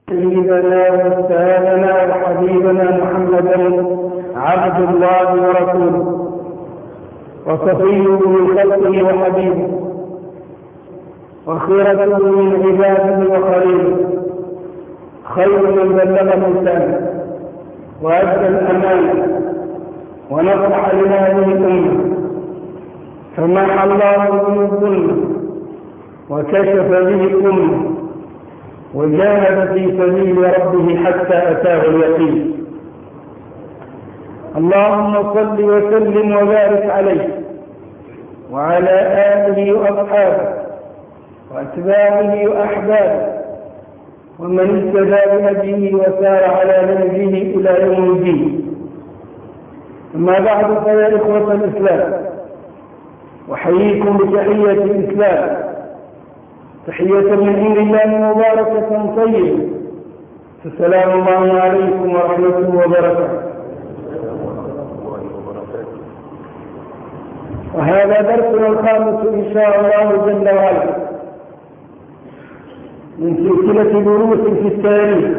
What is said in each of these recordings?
سيدنا وسيدنا وحبيبنا محمدا عبد الله ورسوله وصفيه من خلقه وحبيبه وخيرته من عباده وخليله، خير من بلغ الرسالة وأدى الأمانة ونصح لهذه الأمة، فمحى الله به الظلم وكشف به الأمة وجاهد في سبيل ربه حتى أتاه اليقين. اللهم صل وسلم وبارك عليه وعلى آله وأصحابه وأتباعه وأحبابه ومن اهتدى بهديه وسار على نهجه إلى يوم الدين. أما بعد، فيا إخوة الإسلام، أحييكم بتحية الإسلام، تحية من عند الله مباركة طيبة، السلام الله عليكم ورحمته وبركاته. وهذا درسنا الخامس إن شاء الله جل وعلا من سلسلة دروس في التاريخ.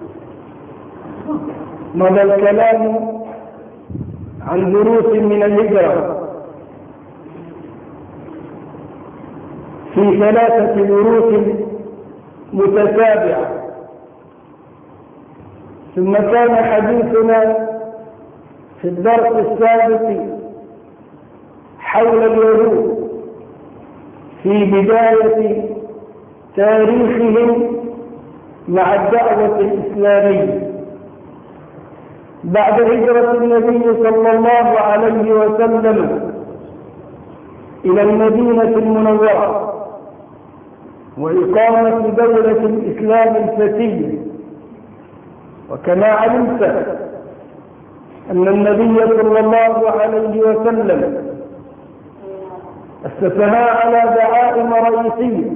مضى الكلام عن دروس من الهجرة في 3 دروس متتابعة، ثم كان حديثنا في الدرس السابق حول اليهود في بداية تاريخهم مع الدعوة الإسلامية بعد هجرة النبي صلى الله عليه وسلم إلى المدينة المنورة وإقامة دولة الإسلام الفتية. وكما علمت أن النبي صلى الله عليه وسلم أسسها على دعائم رئيسية،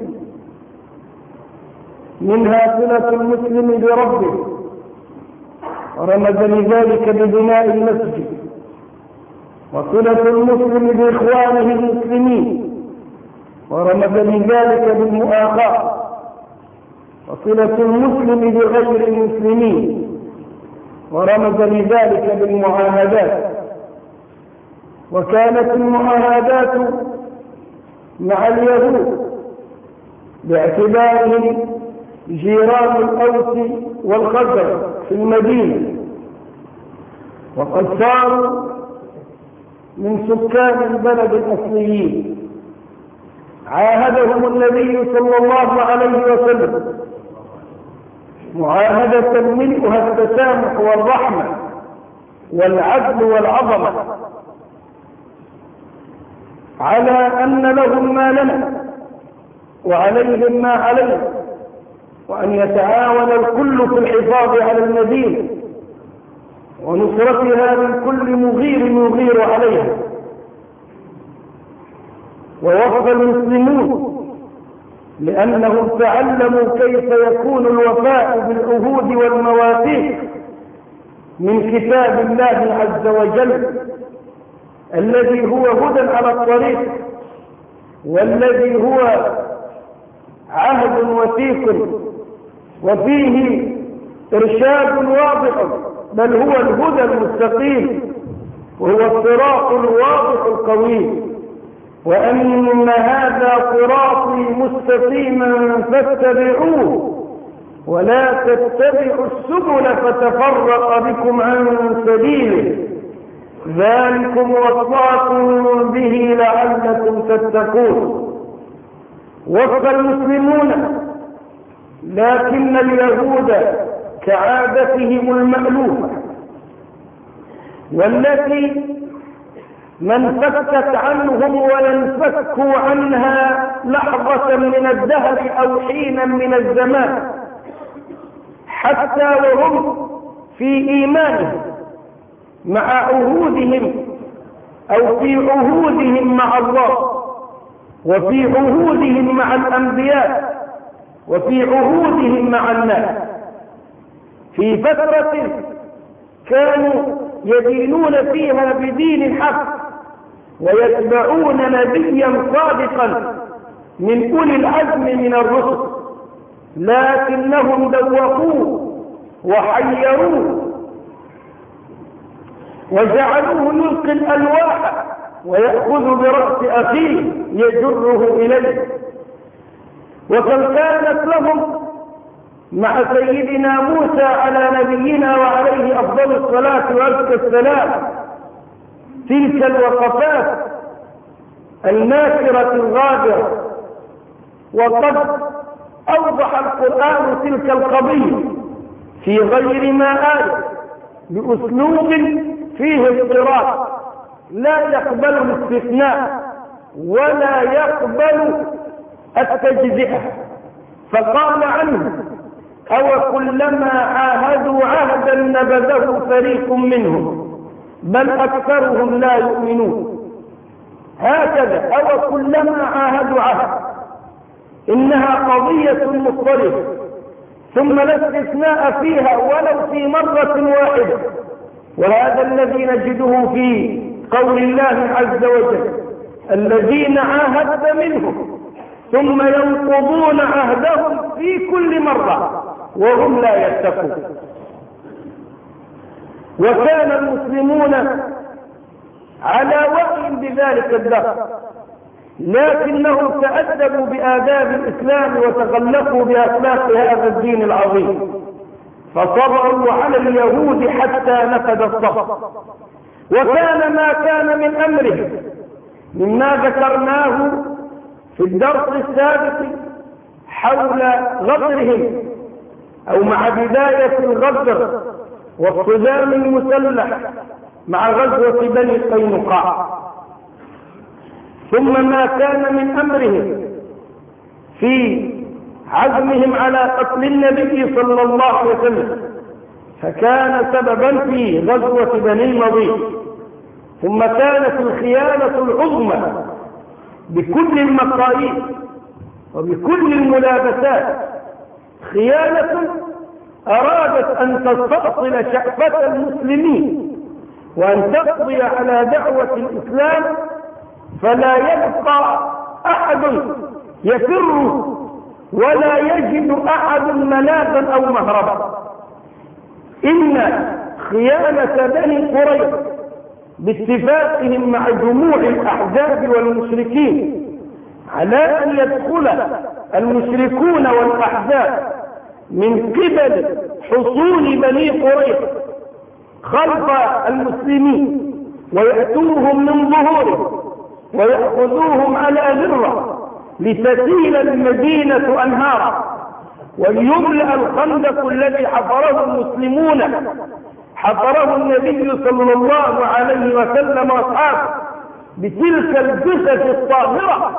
منها صلة المسلم بربه، ورمز لذلك ببناء المسجد، وصلة المسلم بإخوانه المسلمين، ورمز لذلك بالمؤاخاة، وصلة المسلم بغير المسلمين، ورمز لذلك بالمعاهدات. وكانت المعاهدات مع اليهود باعتبارهم جيران الأوس والخزرج في المدينة، وقد صاروا من سكان البلد الأصليين. عاهدهم النبي صلى الله عليه وسلم معاهدة ملؤها التسامح والرحمة والعدل والعظمة، على أن لهم ما لنا وعليهم ما عليهم، وأن يتعاون الكل في الحفاظ على المدينة ونصرتها من كل مغير يغير عليها. ووفى المسلمون لأنهم تعلموا كيف يكون الوفاء بالعهود والمواثيق من كتاب الله عز وجل، الذي هو هدى على الطريق، والذي هو عهد وثيق وفيه إرشاد واضح، بل هو الهدى المستقيم، وهو الصراط الواضح القويم. وأن هذا صراطي مستقيما فاتبعوه ولا تتبعوا السبل فتفرق بكم عن سبيله، ذلكم وصاكم به لعلكم تتقون. وفق المسلمون، لكن اليهود كعادتهم المألوفة والتي ما انفكت عنهم وينفكوا عنها لحظة من الدهر أو حينا من الزمان، حتى وهم في إيمانهم مع عهودهم أو في عهودهم مع الله، وفي عهودهم مع الأنبياء، وفي عهودهم مع الناس، في فترة كانوا يدينون فيها بدين الحق ويتبعون نبيا صادقا من أولي العزم من الرسل، لكنهم دوقوه وحيروه وجعلوه يلقي الألواح ويأخذ برأس أخيه يجره إليه. وقد كانت لهم مع سيدنا موسى على نبينا وعليه أفضل الصلاة وأزكى السلام تلك الوقفات الناكرة الغابرة. وقد أوضح القرآن تلك القضية في غير ما آية بأسلوب فيه اضطراب لا يقبل الاستثناء ولا يقبل التجزئة. فقال عنه: أو كلما عاهدوا عهدا نبذه فريق منهم بل أكثرهم لا يؤمنون. هكذا أو كلما عاهدوا عهد، إنها قضية مضطربة ثم لا استثناء فيها ولو في مرة واحدة. وهذا الذي نجده في قول الله عز وجل: الذين عاهدت منهم ثم ينقضون عهدهم في كل مرة وهم لا يتقون. وكان المسلمون على وعي بذلك الدهر، لكنهم تأدبوا بآداب الإسلام وتغلقوا بأخلاق هذا الدين العظيم، فصبروا على اليهود حتى نفذ الصبر. وكان ما كان من أمره مما ذكرناه في الدرس السابق حول غدرهم أو مع بداية الغدر والصدام المسلح مع غزوة بني قينقاع، ثم ما كان من أمرهم في عزمهم على قتل النبي صلى الله عليه وسلم فكان سببا في غزوة بني النضير، ثم كانت الخيانة العظمى بكل المقاييس وبكل الملابسات، خيانة أرادت أن تستأصل شأفة المسلمين وأن تقضي على دعوة الإسلام فلا يبقى أحد يفر ولا يجد أحد ملاذا أو مهربا. إن خيانة بني قريظة باتفاقهم مع جموع الأحزاب والمشركين على أن يدخل المشركون والأحزاب من قبل حصون بني قريظة خلف المسلمين ويأتوهم من ظهورهم ويأخذوهم على ذرة لتسيل المدينة أنهارا وليملأ الخندق الذي حفره المسلمون حفره النبي صلى الله عليه وسلم وأصحابه بتلك الجثث الطاهرة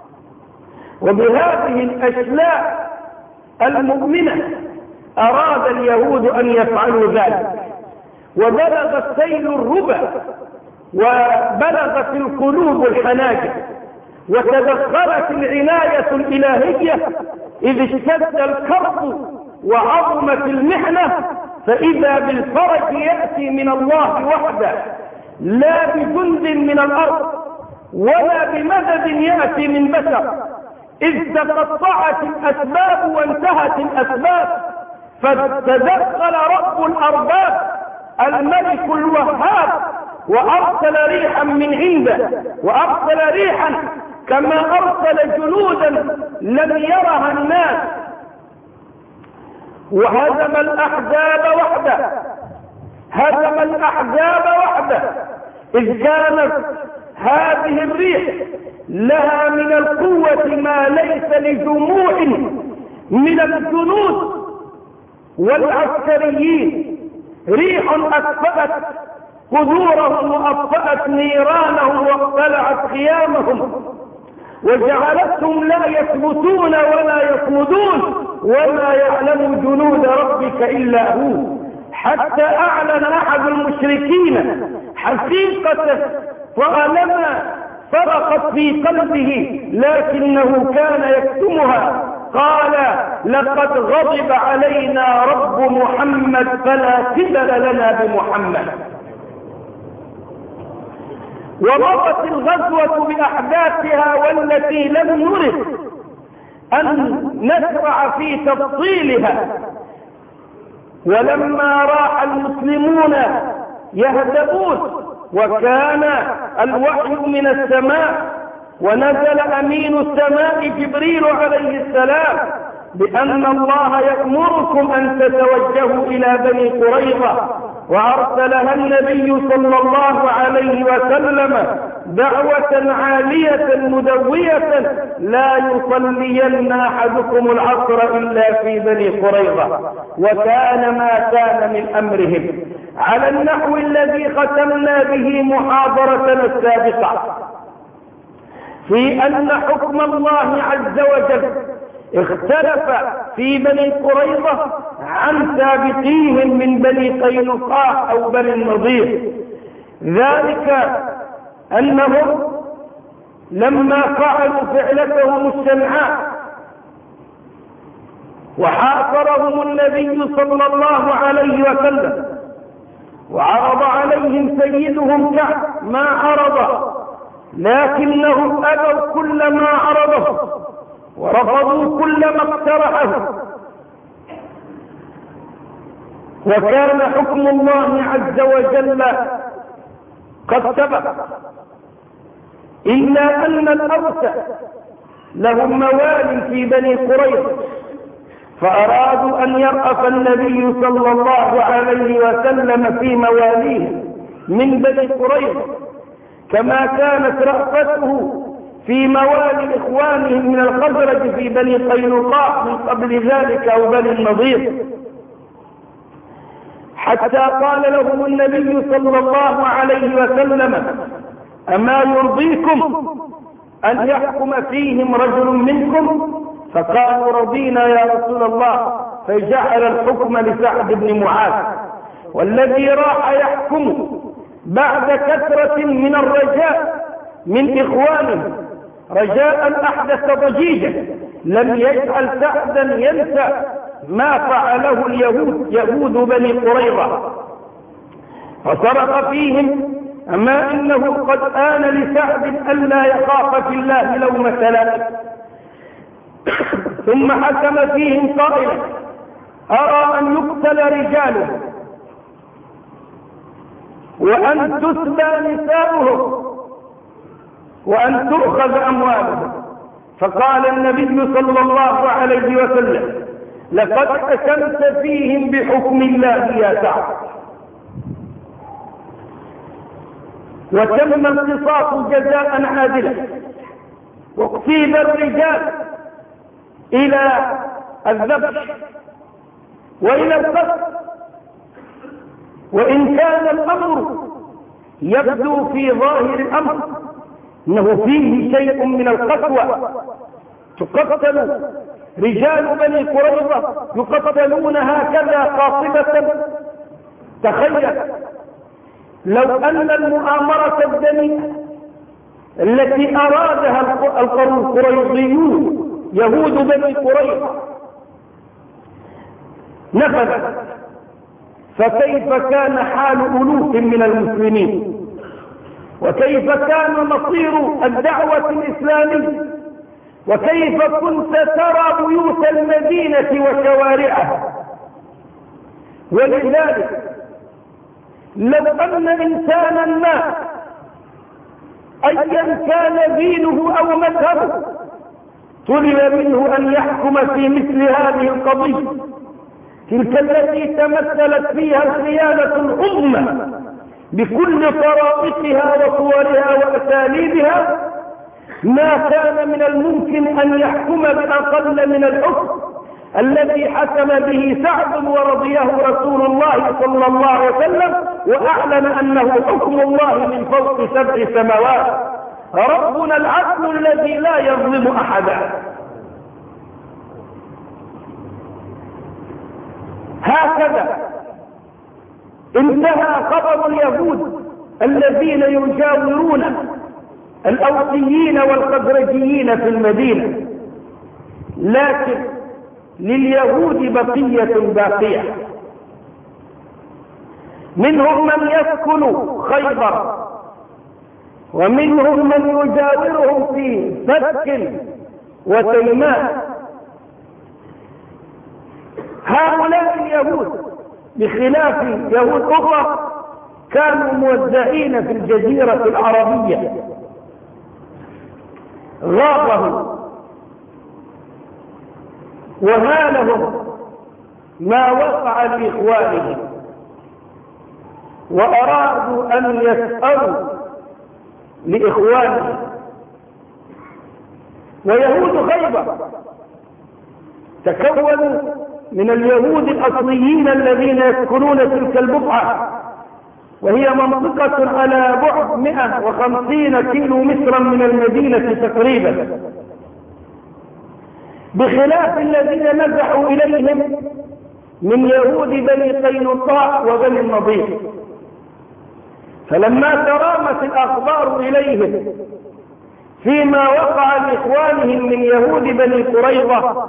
وبهذه الأشلاء المؤمنة. أراد اليهود أن يفعلوا ذلك، وبلغ السيل الربا وبلغت القلوب الحناجر وتدخلت العناية الإلهية إذ اشتد الكرب وعظمت المحنة، فإذا بالفرج يأتي من الله وحده لا بجند من الأرض ولا بمدد يأتي من بشر، إذ تقطعت الأسباب وانتهت الأسباب فتدخل رب الأرباب الملك الوهاب وأرسل ريحا من عنده، وأرسل ريحا كما أرسل جنودا لم يرها الناس، وهزم الأحزاب وحده، هزم الأحزاب وحده، إذ كانت هذه الريح لها من القوة ما ليس لجموع من الجنود والعسكريين، ريح أكفأت قدورهم وأطفأت نيرانهم واقتلعت خيامهم وجعلتهم لا يثبتون ولا يصمدون وما يعلم جنود ربك إلا هو، حتى أعلن أحد المشركين حقيقة طالما فرقت في قلبه لكنه كان يكتمها، قال: لقد غضب علينا رب محمد فلا قبل لنا بمحمد. ومضت الغزوة بأحداثها والتي لم نرد أن نشرع في تفصيلها. ولما راح المسلمون يهدؤون وكان الوحي من السماء ونزل أمين السماء جبريل عليه السلام بأن الله يأمركم أن تتوجهوا إلى بني قريظة، وأرسلها النبي صلى الله عليه وسلم دعوة عالية مدوية: لا يصلين أحدكم العصر إلا في بني قريظة. وكان ما كان من أمرهم على النحو الذي ختمنا به محاضرتنا السابقة، في أن حكم الله عز وجل اختلف في بني قريظة عن سابقيهم من بني قينقاع أو بني النضير، ذلك أنهم لما فعلوا فعلتهم الشنعاء وحاصرهم النبي صلى الله عليه وسلم وعرض عليهم سيدهم كعب ما عرض، لكنهم أبوا كل ما عرضه ورفضوا كل ما اقترحه. وكان حكم الله عز وجل قد سبق، إلا أن الأوس لهم موال في بني قريظة، فأرادوا أن يرأف النبي صلى الله عليه وسلم في مواليه من بني قريظة، كما كانت رأفته في موالي إخوانهم من الخزرج في بني قينقاع من قبل ذلك أو بني النضير، حتى قال لهم النبي صلى الله عليه وسلم: أما يرضيكم أن يحكم فيهم رجل منكم؟ فقالوا: رضينا يا رسول الله. فجعل الحكم لسعد بن معاذ، والذي راح يحكم بعد كثرة من الرجاء من إخوانه، رجاء أحدث ضجيجا لم يجعل سعدا ينسى ما فعله يهود بني قريظة، فصرخ فيهم: أما إنه قد آن لسعد ألا يخاف في الله لومة لائم. ثم حكم فيهم قائلا: أرى أن يقتل رجاله وأن تسبى نساؤهم وأن تؤخذ أموالهم. فقال النبي صلى الله عليه وسلم: لقد حكمت فيهم بحكم الله يا سعد. وتم القصاص جزاء عادلا، واقتيل الرجال إلى الذبح وإلى القتل. وإن كان الأمر يبدو في ظاهر الأمر إنه فيه شيء من القسوة، تقتل رجال بني قريظة يقتلون هكذا قاصبة. تخيل لو أن المؤامرة الدنيئة التي أرادها القريظيون يهود بني قريظة نفذت، فكيف كان حال ألوف من المسلمين؟ وكيف كان مصير الدعوة الإسلامية؟ وكيف كنت ترى بيوت المدينة وشوارعها؟ ولذلك لو أن إنسانا ما أيا كان دينه أو مذهبه طلب منه أن يحكم في مثل هذه القضية، تلك التي تمثلت فيها الخيانة العظمى بكل طرائقها وصورها وأساليبها، ما كان من الممكن أن يحكم بأقل من الحكم الذي حكم به سعد ورضيه رسول الله صلى الله عليه وسلم، وأعلن أنه حكم الله من فوق 7 سماوات. ربنا العدل الذي لا يظلم أحدا. هكذا انتهى خبر اليهود الذين يجاورون الأوسيين والخزرجيين في المدينة، لكن لليهود بقية باقية، منهم من يسكن خيبر، ومنهم من يجاورهم في فك وتيماء، هؤلاء اليهود بخلاف يهود أخرى كانوا موزعين في الجزيرة العربية، غابهم وهالهم ما وقع لإخوانهم، وأرادوا أن يسألوا لإخوانهم. ويهود خيبر تكونوا من اليهود الأصليين الذين يسكنون تلك البقعة، وهي منطقة على بعد 150 كيلو مترا من المدينة تقريبا، بخلاف الذين نزحوا إليهم من يهود بني قينقاع وبني النضير. فلما ترامت الأخبار إليهم فيما وقع لإخوانهم من يهود بني قريظة،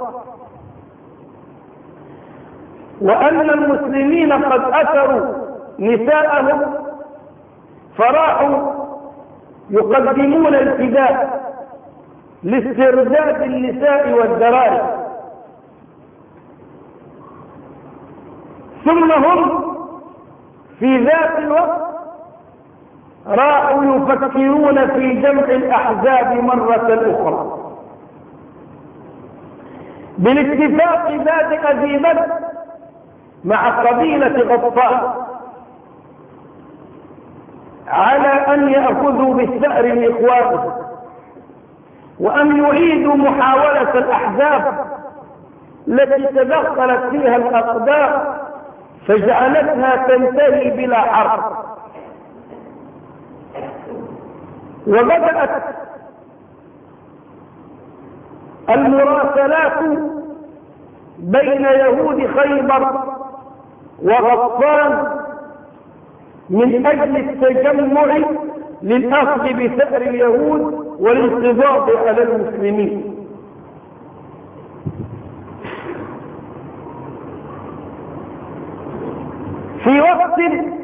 وأن المسلمين قد أثروا نساءهم، فراحوا يقدمون الفداء لاسترداد النساء والذراري، ثم هم في ذات الوقت راحوا يفكرون في جمع الأحزاب مرة أخرى بالاتفاق ذات أزيمة مع قبيلة غطفان على أن يأخذوا بالثأر لإخوانهم، وأن يعيدوا محاولة الأحزاب التي تدخلت فيها الأقدار فجعلتها تنتهي بلا حرب. وبدأت المراسلات بين يهود خيبر وغطفان من أجل التجمع للأخذ بثأر اليهود والانقضاض على المسلمين. في وقت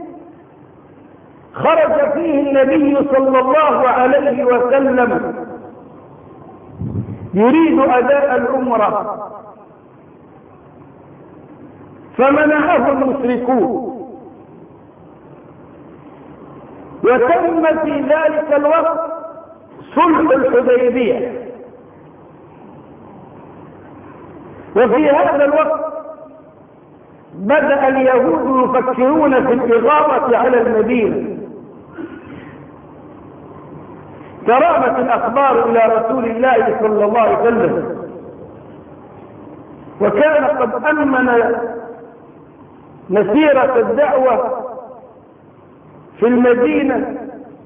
خرج فيه النبي صلى الله عليه وسلم يريد أداء العمرة، فمنعه المشركون، وتم في ذلك الوقت صلح الحديبية. وفي هذا الوقت بدأ اليهود يفكرون في الإغارة على المدينة. ترامت الأخبار إلى رسول الله صلى الله عليه وسلم، وكان قد أمن مسيرة الدعوة في المدينة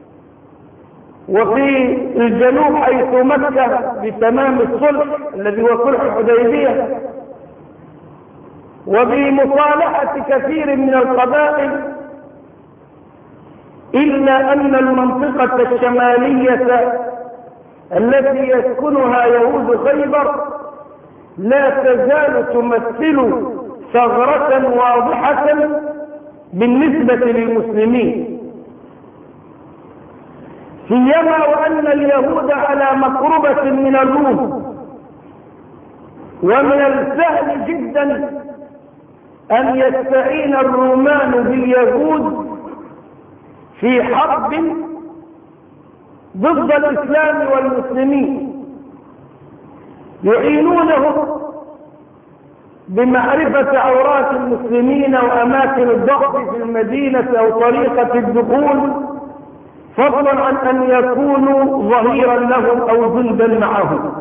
وفي الجنوب حيث مكة بتمام الصلح الذي هو صلح الحديبية، وبمصالحة كثير من القبائل، إلا أن المنطقة الشمالية التي يسكنها يهود خيبر لا تزال تمثل ثغرة واضحة بالنسبة للمسلمين، سيما وأن اليهود على مقربة من الروم، ومن السهل جدا أن يستعين الرومان باليهود في حرب ضد الإسلام والمسلمين، يعينونهم بمعرفة عورات المسلمين وأماكن الضغط في المدينة أو طريقة الدخول، فضلا عن أن يكونوا ظهيرا لهم أو جندا معهم.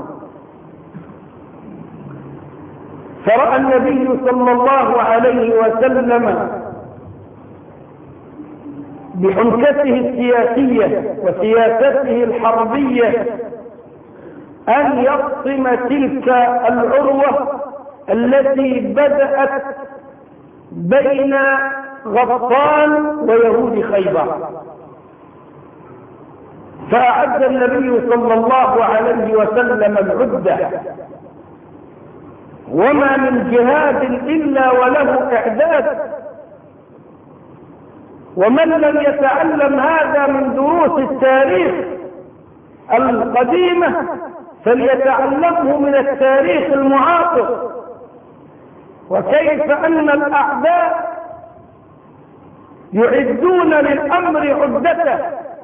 فرأى النبي صلى الله عليه وسلم بحنكته السياسية وسياسته الحربية أن يقسم تلك العروة التي بدأت بين غطفان ويهود خيبر. فأعد النبي صلى الله عليه وسلم العدة، وما من جهاد إلا وله إعداد، ومن لم يتعلم هذا من دروس التاريخ القديمة فليتعلمه من التاريخ المعاصر، وكيف أن الأعداء يعدون للأمر عدته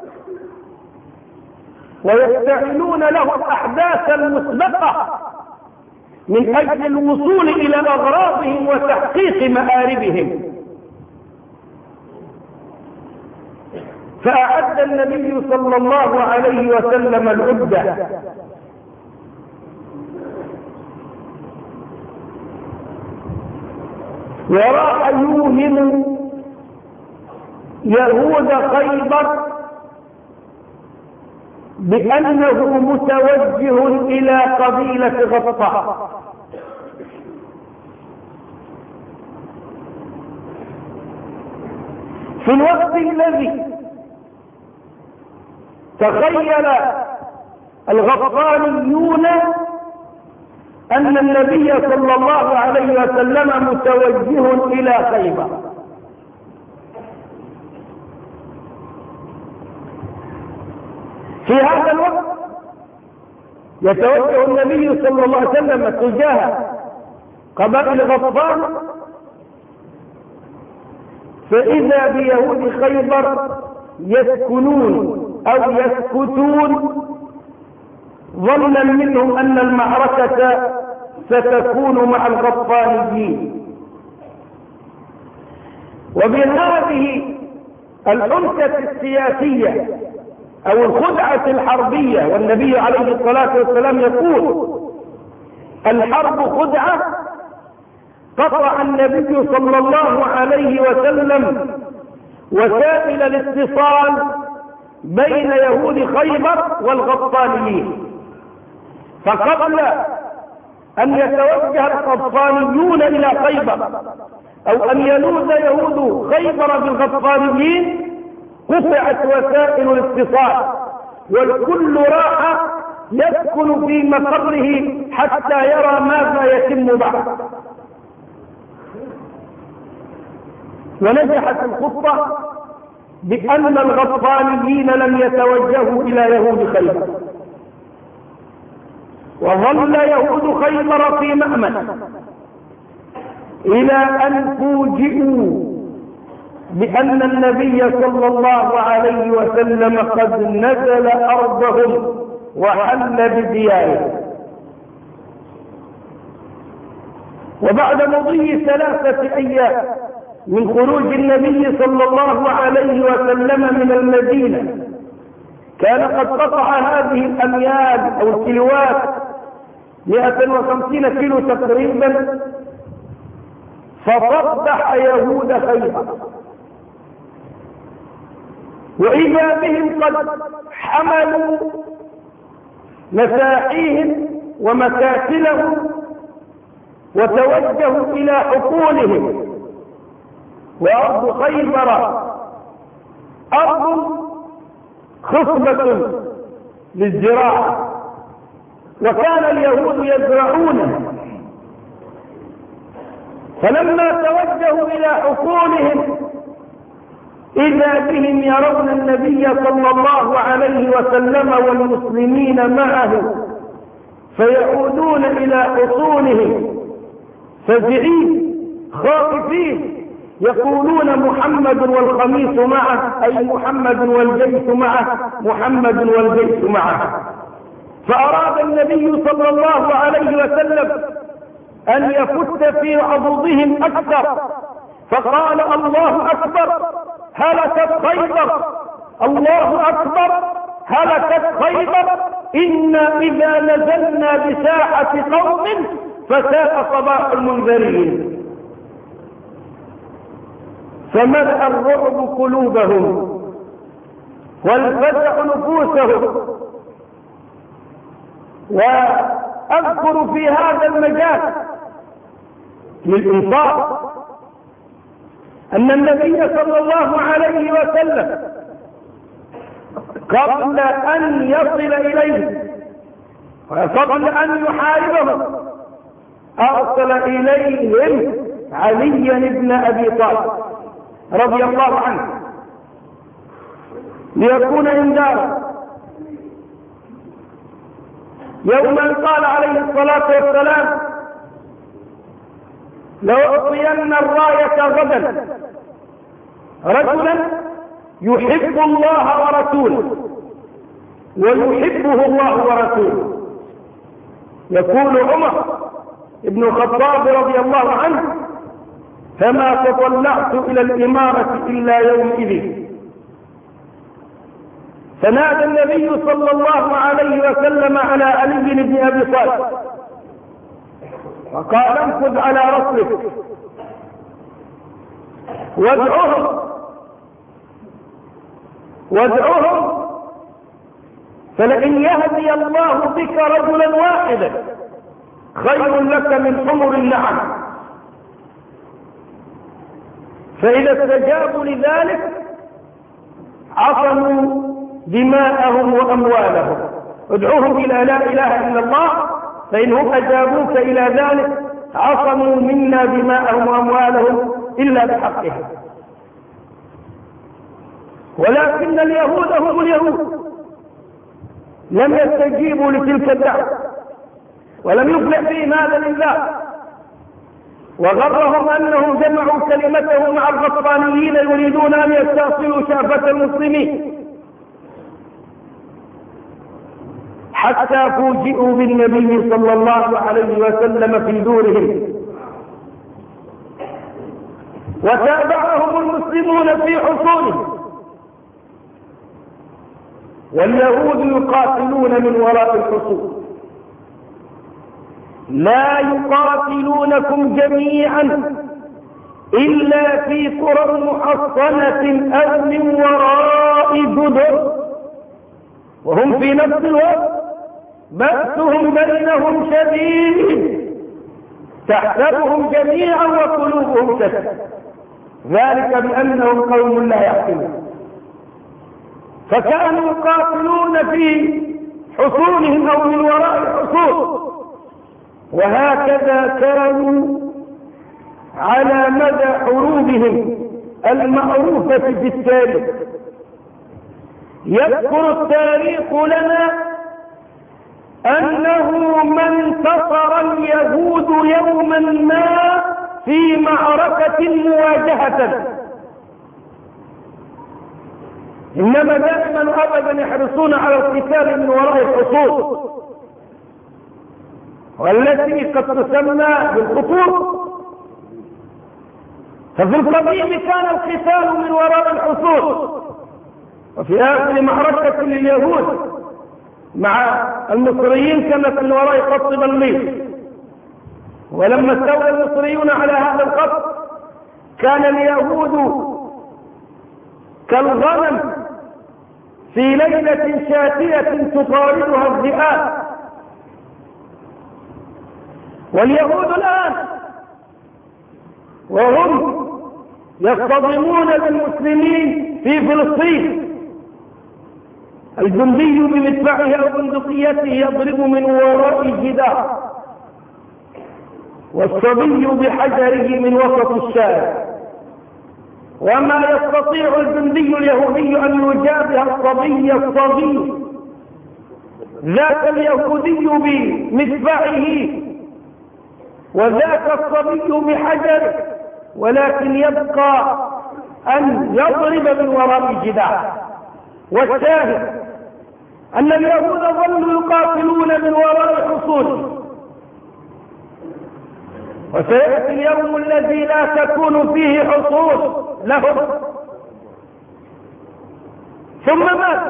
ويستعملون له الأحداث المسبقة من أجل الوصول إلى أغراضهم وتحقيق مآربهم. فأعد النبي صلى الله عليه وسلم العدة، وراح يوهم يهود خيبر بأنه متوجه إلى قبيلة غطفان. في الوقت الذي تخيل الغطفانيون أن النبي صلى الله عليه وسلم متوجه إلى خيبر، في هذا الوقت يتوجه النبي صلى الله عليه وسلم تجاه قبائل غطفان، فإذا بيهود خيبر يسكنون أو يسكتون ظنا منهم أن المعركة ستكون مع الغطفانيين. وبهذه الأنثى السياسية أو الخدعة الحربية، والنبي عليه الصلاة والسلام يقول الحرب خدعة، قطع النبي صلى الله عليه وسلم وسائل الاتصال بين يهود خيبر والغطفانيين. فقبل أن يتوجه الغطفانيون إلى خيبر أو أن يلوذ يهود خيبر بالغطفانيين قطعت وسائل الاتصال، والكل راح يسكن في مقره حتى يرى ماذا يتم بعد. ونجحت الخطة بأن الغطفانيين لم يتوجهوا إلى يهود خيبر، وظل يهود خيبر في مأمن إلى أن فوجئوا بأن النبي صلى الله عليه وسلم قد نزل أرضهم وحل بديارهم. وبعد مضي 3 أيام من خروج النبي صلى الله عليه وسلم من المدينة، كان قد قطع هذه الأميال أو الكيلوات 150 كيلو تقريبا، فصبح يهود خيبر، وإذا بهم قد حملوا مساحيهم ومكاسلهم وتوجهوا إلى حقولهم. وأرض خيبر أرض خصبة للزراعة، وكان اليهود يزرعونه، فلما توجهوا إلى حقولهم إذا بهم يرون النبي صلى الله عليه وسلم والمسلمين معه، فيعودون إلى حصونهم فزعين خائفين يقولون محمد والقميص معه، أي محمد والجيش معه، محمد والجيش معه. فأراد النبي صلى الله عليه وسلم أن يفت في عضدهم أكثر، فقال الله أكبر هلكت خيبر، الله أكبر هلكت خيبر، إنا إذا نزلنا بساحة قوم فساء صباح المنذرين. فملأ الرعب قلوبهم والفزع نفوسهم. وأذكر في هذا المجال للإنصاف أن النبي صلى الله عليه وسلم قبل أن يصل إليه وقبل أن يحاربهم أرسل إليهم علي بن أبي طالب رضي الله عنه ليكون إنذارا. يوما قال عليه الصلاة والسلام لأعطين الراية غدا رجلا يحب الله ورسوله ويحبه الله ورسوله. يقول عمر بن الخطاب رضي الله عنه: فما تطلعت إلى الإمارة إلا يومئذ فنادى النبي صلى الله عليه وسلم على علي بن أبي طالب وقال: انفذ على رسلك وادعوهم فلئن يهدي الله بك رجلا واحدا خير لك من حمر النعم. فإذا استجابوا لذلك عصموا دماءهم وأموالهم. ادعوهم إلى لا إله إلا الله، فإنهم أجابوك إلى ذلك عصموا منا دماءهم وأموالهم إلا بحقها. ولكن اليهود هم اليهود لم يستجيبوا لتلك الدعوة ولم يفلح فيهم هذا الإنذار، وغرهم أنهم جمعوا كلمتهم مع الغطرانيين يريدون أن يستأصلوا شعبة المسلمين، حتى فوجئوا بالنبي صلى الله عليه وسلم في دورهم، وتابعهم المسلمون في حصونهم، واليهود يقاتلون من وراء الحصون. لا يقاتلونكم جميعا إلا في قرى محصنة أو من وراء جدر، وهم في نفس الوقت بأسهم بينهم شديد، تحسبهم جميعا وقلوبهم شتى، ذلك بأنهم قوم لا يعقلون. فكانوا يقاتلون في حصونهم أو من وراء الحصون، وهكذا كانوا على مدى حروبهم المعروفة في التاريخ. يذكر التاريخ لنا أنه ما انتصر اليهود يوما ما في معركة مواجهة، إنما دائما أبدا يحرصون على القتال من وراء الحصون، والتي قد تسمى بالخطوط. ففي القديم كان القتال من وراء الحصون، وفي آخر معركة لليهود مع المصريين كانت من وراء خط بليط. ولما استولى المصريون على هذا الخط كان اليهود كالغنم في ليلة شاتية تطاردها الذئاب. واليهود الآن وهم يصطدمون بالمسلمين في فلسطين، الجندي بمدفعه أو بندقيته يضرب من وراء الجدار، والصبي بحجره من وسط الشارع، وما يستطيع الجندي اليهودي أن يجابه الصبي الصغير ذاك اليهودي بمدفعه وذاك الصبي بحجره، ولكن يبقى أن يضرب من وراء الجدار. والشاهد أن اليهود ظلوا يقاتلون من وراء الحصون، وسيأتي اليوم الذي لا تكون فيه حصون لهم. ثم ماذا؟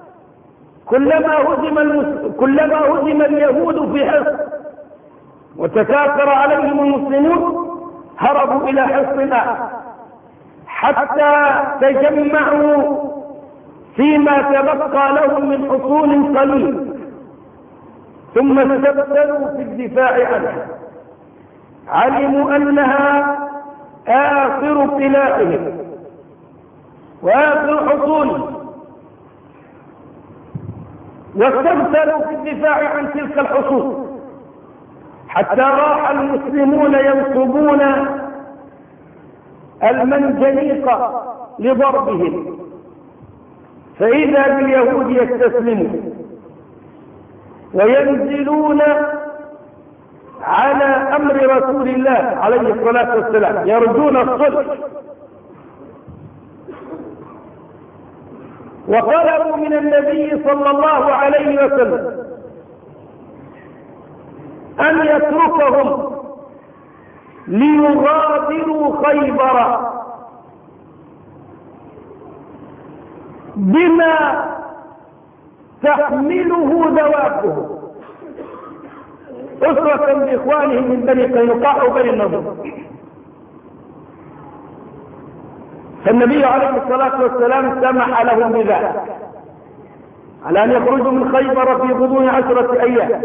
كلما هزم اليهود في حصن وتكاثر عليهم المسلمون هربوا إلى حصن آخر، حتى تجمعوا فيما تبقى لهم من حصون قليل، ثم استبدلوا في الدفاع عنها. علموا أنها آخر قلاعهم وآخر حصونهم، واستبدلوا في الدفاع عن تلك الحصون، حتى راح المسلمون ينصبون المنجنيق لضربهم، فإذا باليهود يستسلمون وينزلون على أمر رسول الله عليه الصلاة والسلام، يرجون الصلح، وطلبوا من النبي صلى الله عليه وسلم أن يتركهم ليغادروا خيبر بما تحمله دوابه، أسرة بإخوانهم من بني قينقاع وبني النضر. فالنبي عليه الصلاة والسلام سمح لهم بذلك، على أن يخرجوا من خيبر في غضون 10 أيام،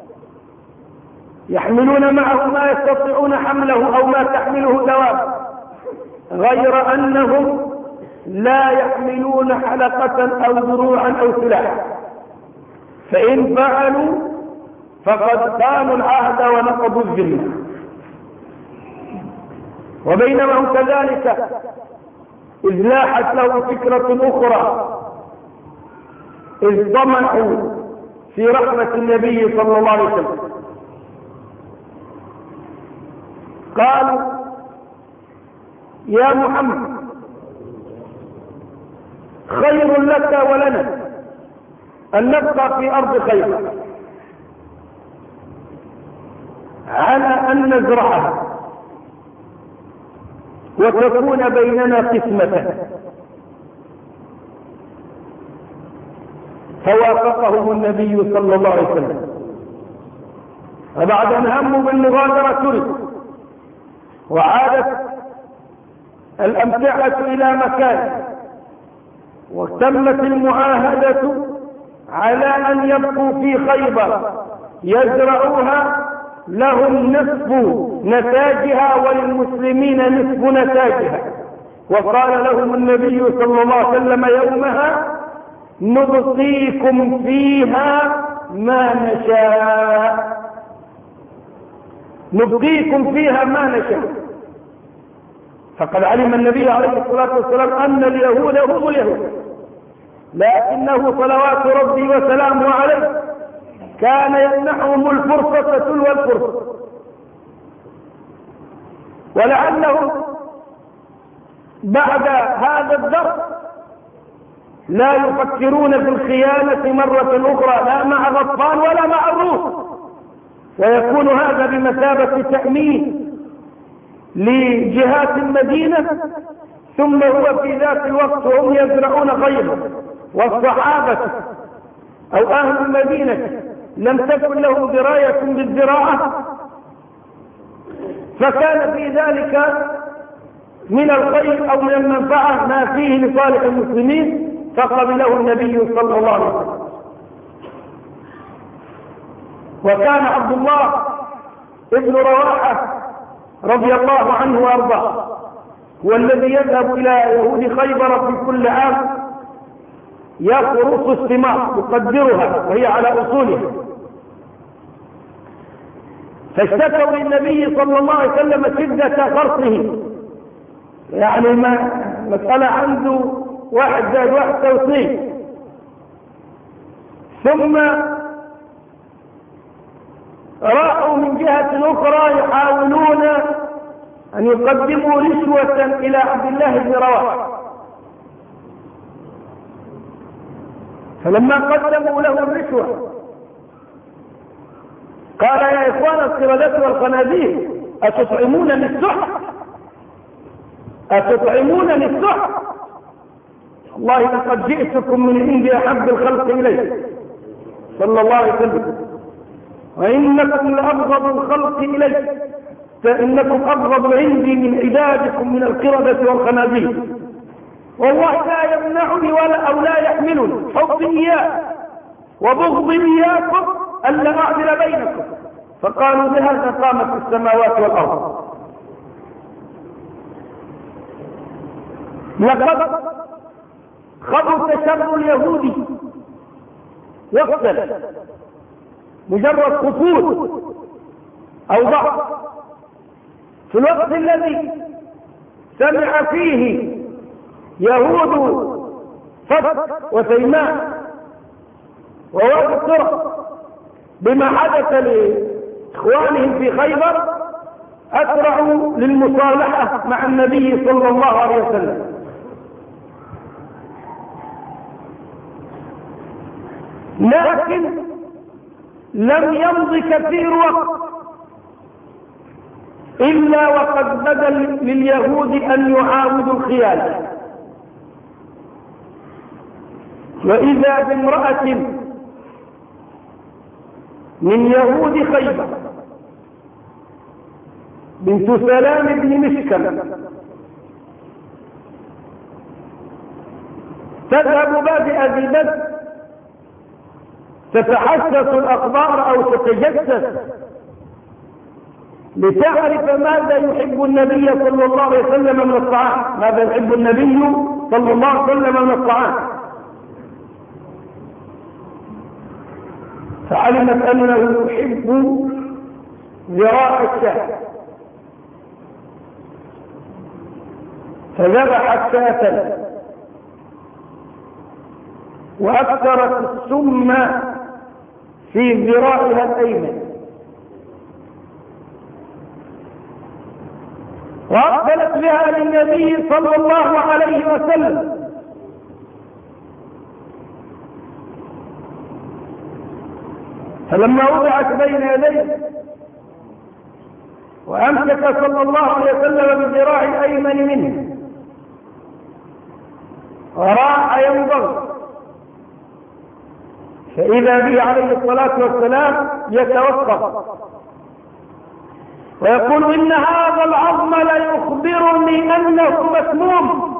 يحملون معه ما يستطيعون حمله أو ما تحمله دواب، غير أنهم لا يحملون حلقة أو دروعا أو سلاح، فإن فعلوا فقد خانوا العهد ونقضوا الذمة. وبينما هم كذلك إذ لاحت له فكرة أخرى، إذ طمعوا في رحمة النبي صلى الله عليه وسلم، قالوا يا محمد خير لك ولنا أن نبقى في أرض خيبر على أن نزرعها وتكون بيننا قسمة. فوافقهم النبي صلى الله عليه وسلم، وبعد أن هموا بالمغادرة تركوا، وعادت الأمتعة إلى مكان، وتمت المعاهدة على أن يبقوا في خيبر يزرعوها، لهم نصف نتاجها وللمسلمين نصف نتاجها. وقال لهم النبي صلى الله عليه وسلم يومها نبقيكم فيها ما نشاء، نبقيكم فيها ما نشاء. فقد علم النبي عليه الصلاة والسلام أن اليهود هم اليهود، لكنه صلوات ربي وسلامه عليه كان يمنحهم الفرصة تلو الفرصة، ولعلهم بعد هذا الدرس لا يفكرون في الخيانة مرة أخرى، لا مع غطفان ولا مع الروس، ويكون هذا بمثابة تأمين لجهات المدينة. ثم هو في ذات الوقت هم يزرعون خيبر، والصحابة أو أهل المدينة لم تكن لهم دراية بالزراعة، فكان في ذلك من الخير أو من المنفعة ما فيه لصالح المسلمين، فقبله النبي صلى الله عليه وسلم. وكان عبد الله ابن رواحة رضي الله عنه وارضاه هو الذي يذهب إلى يهود خيبر في كل عام يخرص الثمار يقدرها وهي على أصولها، فاشتكوا للنبي صلى الله عليه وسلم شدة خرصه، يعني مسألة عنده 1 زائد 1 تساوي 2. ثم راحوا من جهة أخرى يحاولون أن يقدموا رشوة إلى عبد الله بن رواحة، فلما قدموا له الرشوة قال يا إخوان القردة والخنازير أتطعمونني السحت؟ أتطعمونني السحت؟ والله لقد جئتكم من عند أحب الخلق إليه صلى الله عليه وسلم، وإنكم لأبغض الخلق إليه، فإنكم أبغض عندي من عبادكم من القردة والخنازير، والله لا يمنعني أو لا يحملني حبي إياه وبغضي إياكم ألا أعدل بينكم. فقالوا بهذا قامت السماوات والأرض. لقد خبث شر اليهود يقتل مجرد خطوط أو ضعف، في الوقت الذي سمع فيه يهود فتح وتيمان وواد السرع بما حدث إخوانهم في خيبر أسرعوا للمصالحة مع النبي صلى الله عليه وسلم. لكن لم يمض كثير وقت إلا وقد بدا لليهود أن يعاودوا الخيانة، وإذا بامرأة من يهود خيبر بنت سلام بن مشكم تذهب بادئ ذي بدر تتحسس الأخبار أو تتجسس لتعرف ماذا يحب النبي صلى الله عليه وسلم من الطعام، ماذا يحب النبي صلى الله عليه وسلم من الطعام. فعلمت أنه يحب ذراع الشاة فذبحت شاة وأكثرت السم في ذراعها الأيمن، وأقبلت بها للنبي صلى الله عليه وسلم فلما وضعت بين يديه وأمسك صلى الله عليه وسلم بالذراع الأيمن منه وراح ينظر فإذا به عليه الصلاة والسلام يتوقف ويقول إن هذا العظم لا يخبرني أنه مسموم.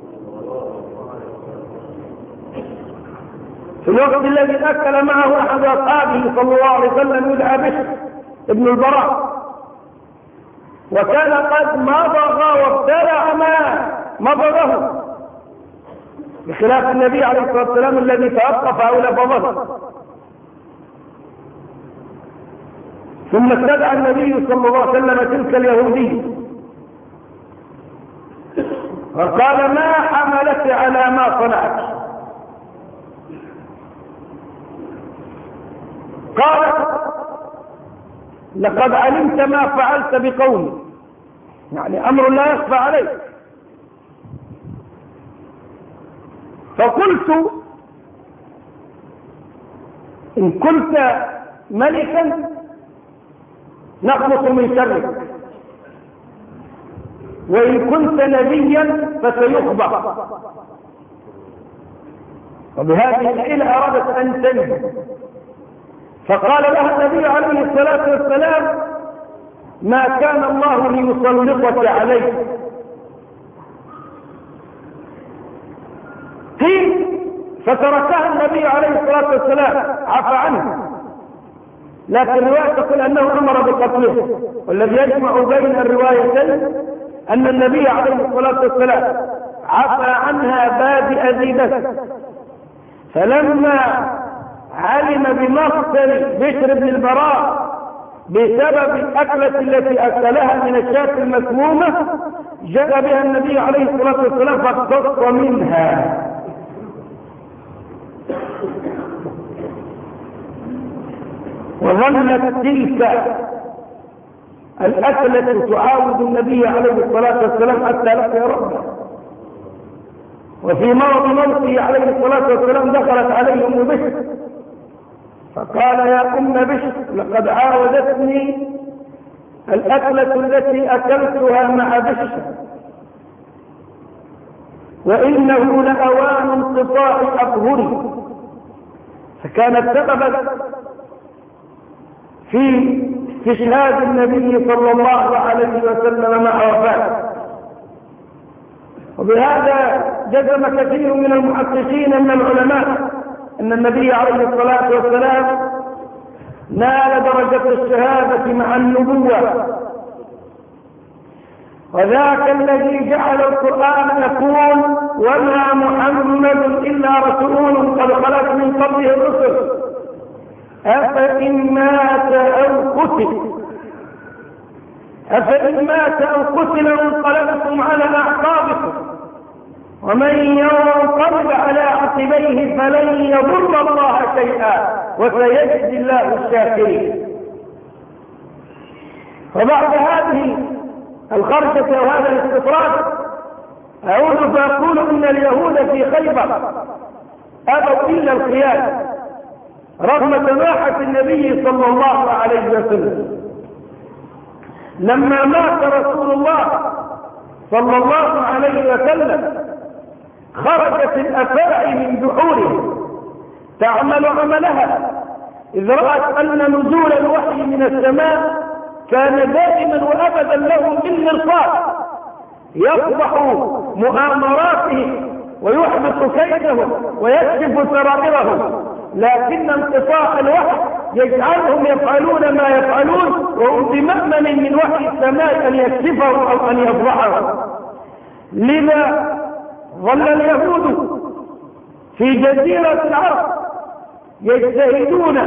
في الوقت الذي أكل معه أحد أصحابه صلى الله عليه وسلم يدعى بشر ابن البراء، وكان قد مضغ وابتلع ما مضغه، بخلاف النبي عليه الصلاة والسلام الذي توقف أو لفظه. ثم استدعى النبي صلى الله عليه وسلم تلك اليهودية وقال ما حملك على ما صنعت؟ قالت لقد علمت ما فعلت بقومي، يعني أمر لا يخفى عليك. فقلت إن كنت ملكا نخلص من شرك، وإن كنت نبيا فسيخبر. وبهذه الحيلة أرادت أن تنجو، فقال لها النبي عليه الصلاة والسلام ما كان الله ليسلطك عليه. قيل فتركها النبي عليه الصلاة والسلام عفى عنه، لكن الرواية تقول أنه أمر بقتله، والذي يجمع بين الروايتين أن النبي عليه الصلاة والسلام عفى عنها بادئ ذي بدر، فلما علم بمقتل بشر بن البراء بسبب الأكلة التي أكلها من الشاة المسمومة جاء بها النبي عليه الصلاة والسلام فاقتص منها. وظلت تلك الأكلة تعاود النبي عليه الصلاة والسلام حتى لقي ربه. وفي مرض موته عليه الصلاة والسلام دخلت عليه أم بشر فقال يا أم بشر لقد عاودتني الأكلة التي أكلتها مع بشر، وإنه لأوان انقطاع أظهري. فكانت سببا في استشهاد النبي صلى الله عليه وسلم مع وفاته. وبهذا جزم كثير من المحققين من العلماء أن النبي عليه الصلاة والسلام نال درجة الشهادة مع النبوة، وذاك الذي جعل القرآن يقول وما محمد إلا رسول قد خلت من قبله الرسل أفإن مات أو قتل انقلبتم على أعقابكم ومن ينقلب على عقبيه فلن يضر الله شيئا وسيجزي الله الشاكرين. فبعد هذه الخرجة وهذا الاستطراد أعود فأقول إن اليهود في خيبر أبوا إلا القيادة رغم سماحة النبي صلى الله عليه وسلم. لما مات رسول الله صلى الله عليه وسلم خرجت الأفاعي من جحورهم تعمل عملها، إذ رأت أن نزول الوحي من السماء كان دائما وأبدا لهم بالمرصاد، يفضح مؤامراتهم ويحبط كيدهم ويكشف سرائرهم، لكن انقطاع الوحي يجعلهم يفعلون ما يفعلون وهم بمأمن من وحي السماء أن يكشفه أو أن يفضحه. لذا ظل اليهود في جزيرة العرب يجتهدون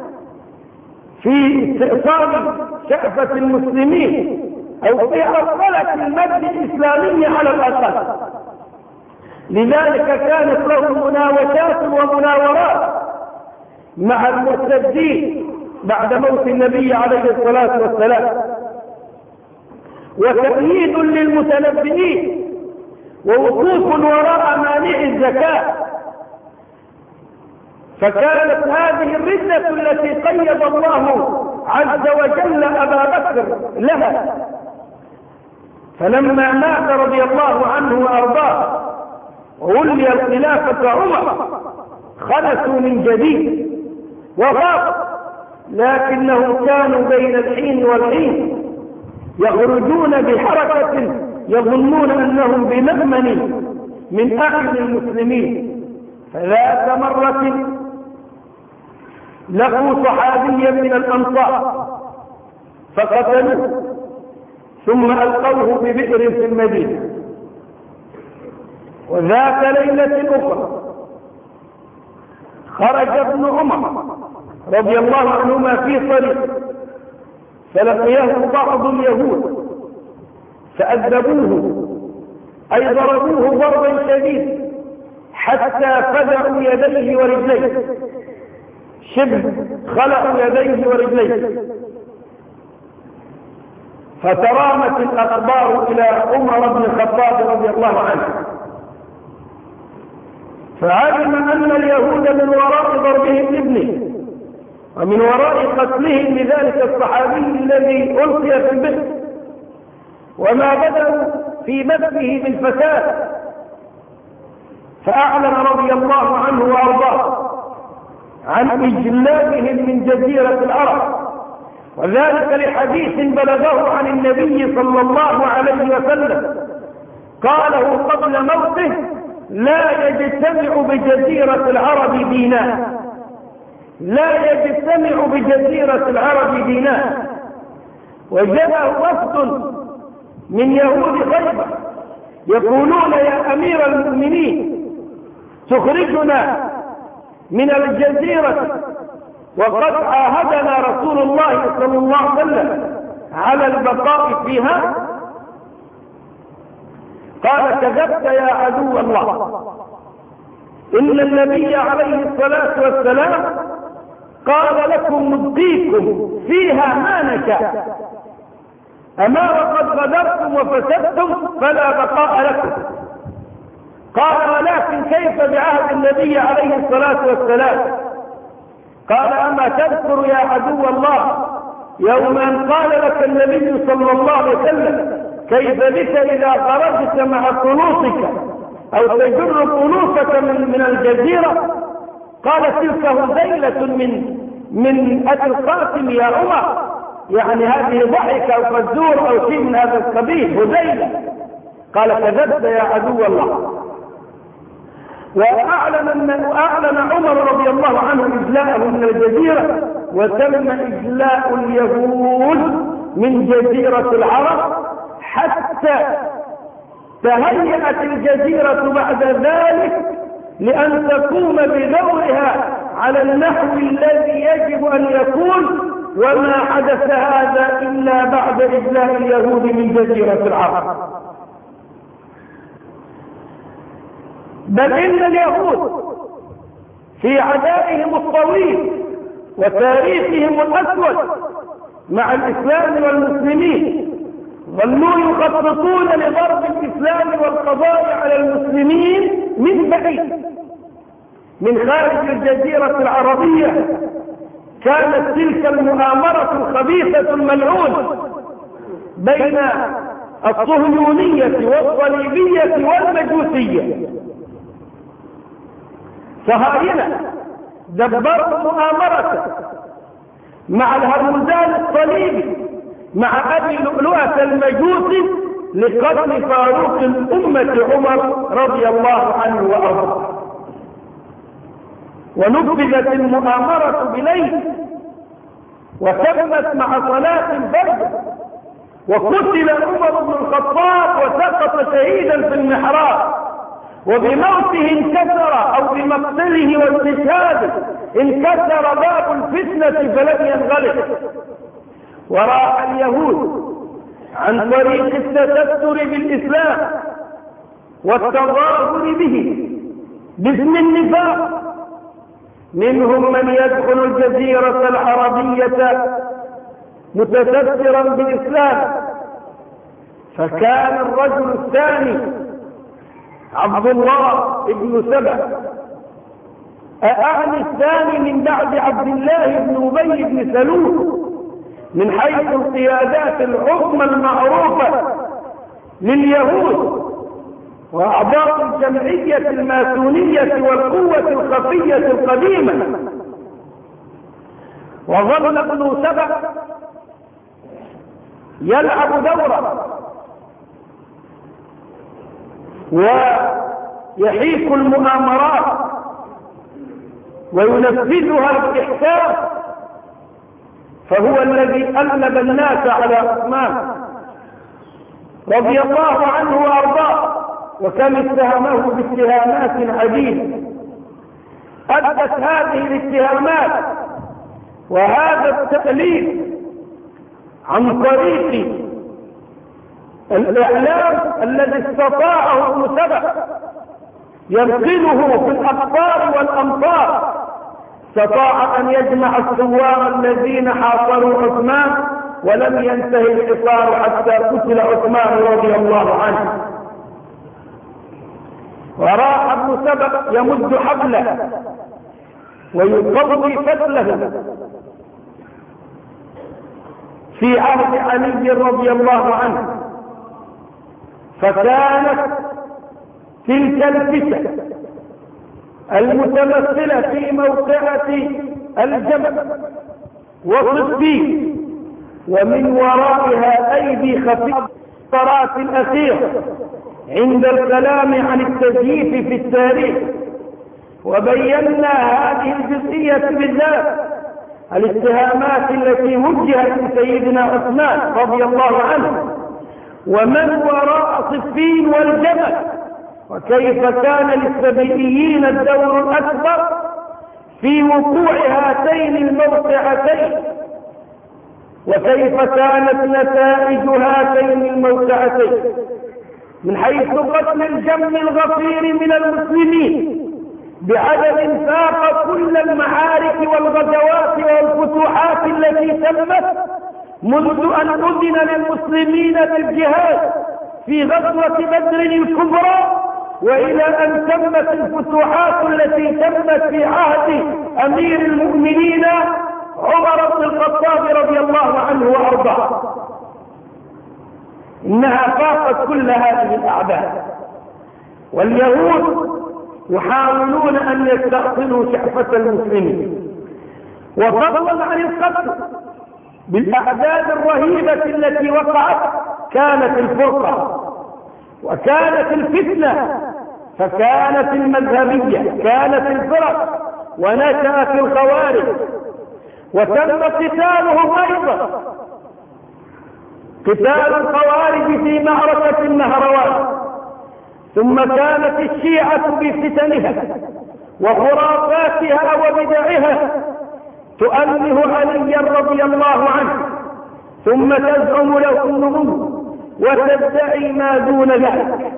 في استئصال شأفة المسلمين أو في أصلة المجد الإسلامي على الأقل. لذلك كانت لهم مناوشات ومناورات مع المرتدين بعد موت النبي عليه الصلاة والسلام، وتأييد للمتنبئين، ووقوف وراء مانع الزكاة. فكانت هذه الردة التي قيد الله عز وجل أبا بكر لها. فلما مات رضي الله عنه وأرضاه وولي الخلافة عمر خلصوا من جديد وغاب، لكنهم كانوا بين الحين والحين يخرجون بحركة يظنون أنهم بمأمن من أعين المسلمين. فذات مرة لقوا صحابيا من الأنصار فقتلوه ثم ألقوه ببئر في المدينة. وذات ليلة أخرى خرج ابن عمر رضي الله عنهما في طريق فلقيه بعض اليهود فأذبوه أي ضربوه ضربا شديدا حتى فزعوا يديه ورجليه، شبه خلعوا يديه ورجليه. فترامت الأخبار إلى عمر بن الخطاب رضي الله عنه، فعلم أن اليهود من وراء ضربهم ابنه ومن وراء قتلهم لذلك الصحابي الذي ألقي في البئر، وما بدأوا في مسه بالفساد. فأعلن رضي الله عنه وأرضاه عن إجلابهم من جزيرة العرب، وذلك لحديث بلغه عن النبي صلى الله عليه وسلم قاله قبل موته: لا يجتمع بجزيرة العرب دينان، لا يجتمع بجزيرة العرب دينان. وجاء وفد من يهود خيبر يقولون: يا أمير المؤمنين، تخرجنا من الجزيرة وقد عاهدنا رسول الله صلى الله عليه وسلم على البقاء فيها. قال: كذبت يا عدو الله، إن النبي عليه الصلاة والسلام قال لكم: نبقيكم فيها ما نشاء، أما وقد غدرتم وفسدتم فلا بقاء لكم. قال: ولكن كيف بعهد النبي عليه الصلاة والسلام؟ قال: أما تذكر يا عدو الله يوم أن قال لك النبي صلى الله عليه وسلم: كيف بك إذا خرجت مع قلوصك أو تجر قلوصك من الجزيرة؟ قال: تلك هذيلة من أبي القاسم يا عمر، يعني هذه ضحك أو فزور أو شيء من هذا القبيل، هذيلة. قال: كذبت يا عدو الله. وأعلن عمر رضي الله عنه إجلاءه من الجزيرة، وتم إجلاء اليهود من جزيرة العرب حتى تهيأت الجزيرة بعد ذلك لأن تقوم بدورها على النحو الذي يجب أن يكون، وما حدث هذا إلا بعد إجلاء اليهود من جزيرة العرب. بل إن اليهود في عدائهم الطويل وتاريخهم الأسود مع الإسلام والمسلمين، ظلوا يخططون لضرب الإسلام والقضاء على المسلمين من بعيد من خارج الجزيرة العربية. كانت تلك المؤامرة الخبيثة الملعونة بين الصهيونية والصليبية والمجوسية. صهاينة دبروا مؤامرة مع الهرمزان الصليبي مع أبي لؤلؤة المجوسي لقتل فاروق الأمة عمر رضي الله عنه وأرضاه، ونفذت المؤامرة بليل وتمت مع صلاة الفجر، وقتل عمر بن الخطاب وسقط شهيدا في المحراب، وبموته انكسر أو بمقتله واستشهاده انكسر باب الفتنة فلم ينغلق. وراح اليهود عن طريق التستر بالإسلام والتظاهر به باسم النفاق، منهم من يدخل الجزيرة العربية متسترا بالإسلام، فكان الرجل الثاني عبد الله بن سبأ، أعني الثاني من بعد عبد الله بن أبي بن سلول من حيث القيادات العظمى المعروفة لليهود وأعضاء الجمعية الماسونية والقوة الخفية القديمة. وظل ابن سبأ يلعب دورا ويحيك المؤامرات وينفذها بإحكام، فهو الذي ألب الناس على عثمان رضي الله عنه وأرضاه، وكم اتهمه باتهامات عديدة. أدت هذه الاتهامات وهذا التأليف عن طريق الإعلام الذي استطاعه ابن سبأ ينقله في الأقطار والأمطار، استطاع أن يجمع الثوار الذين حاصروا عثمان، ولم ينتهي الحصار حتى قتل عثمان رضي الله عنه. وراح ابن سبأ يمد حبله ويقضي فتله في عهد علي رضي الله عنه، فكانت تلك الفتنة المتمثلة في موقعة الجبل وصفين ومن ورائها أيدي خفيفة القرارات الأخيرة عند الكلام عن التزييف في التاريخ، وبينا هذه الجزئية بالذات الاتهامات التي وجهت لسيدنا عثمان رضي الله عنه ومن وراء صفين والجبل، وكيف كان للسبيئيين الدور الأكبر في وقوع هاتين الموقعتين، وكيف كانت نتائج هاتين الموقعتين من حيث قتل الجم الغفير من المسلمين بعدد فاق كل المعارك والغزوات والفتوحات التي تمت منذ أن أذن للمسلمين بالجهاد في غزوة بدر الكبرى، وإلى أن تمت الفتوحات التي تمت في عهد أمير المؤمنين عمر بن الخطاب رضي الله عنه وأرضاه. إنها فاقت كل هذه الأعداد، واليهود يحاولون أن يستأصلوا شعفة المسلمين، وفضلا عن القتل بالأعداد الرهيبة التي وقعت كانت الفرقة وكانت الفتنة، فكانت المذهبية كانت الفرق ونشأت الخوارج، وتم قتالهم أيضا قتال الخوارج في معركة النهروان، ثم كانت الشيعة بفتنها وخرافاتها وبدعها تؤله عليا رضي الله عنه، ثم تزعم له النبوة وتدعي ما دون ذلك.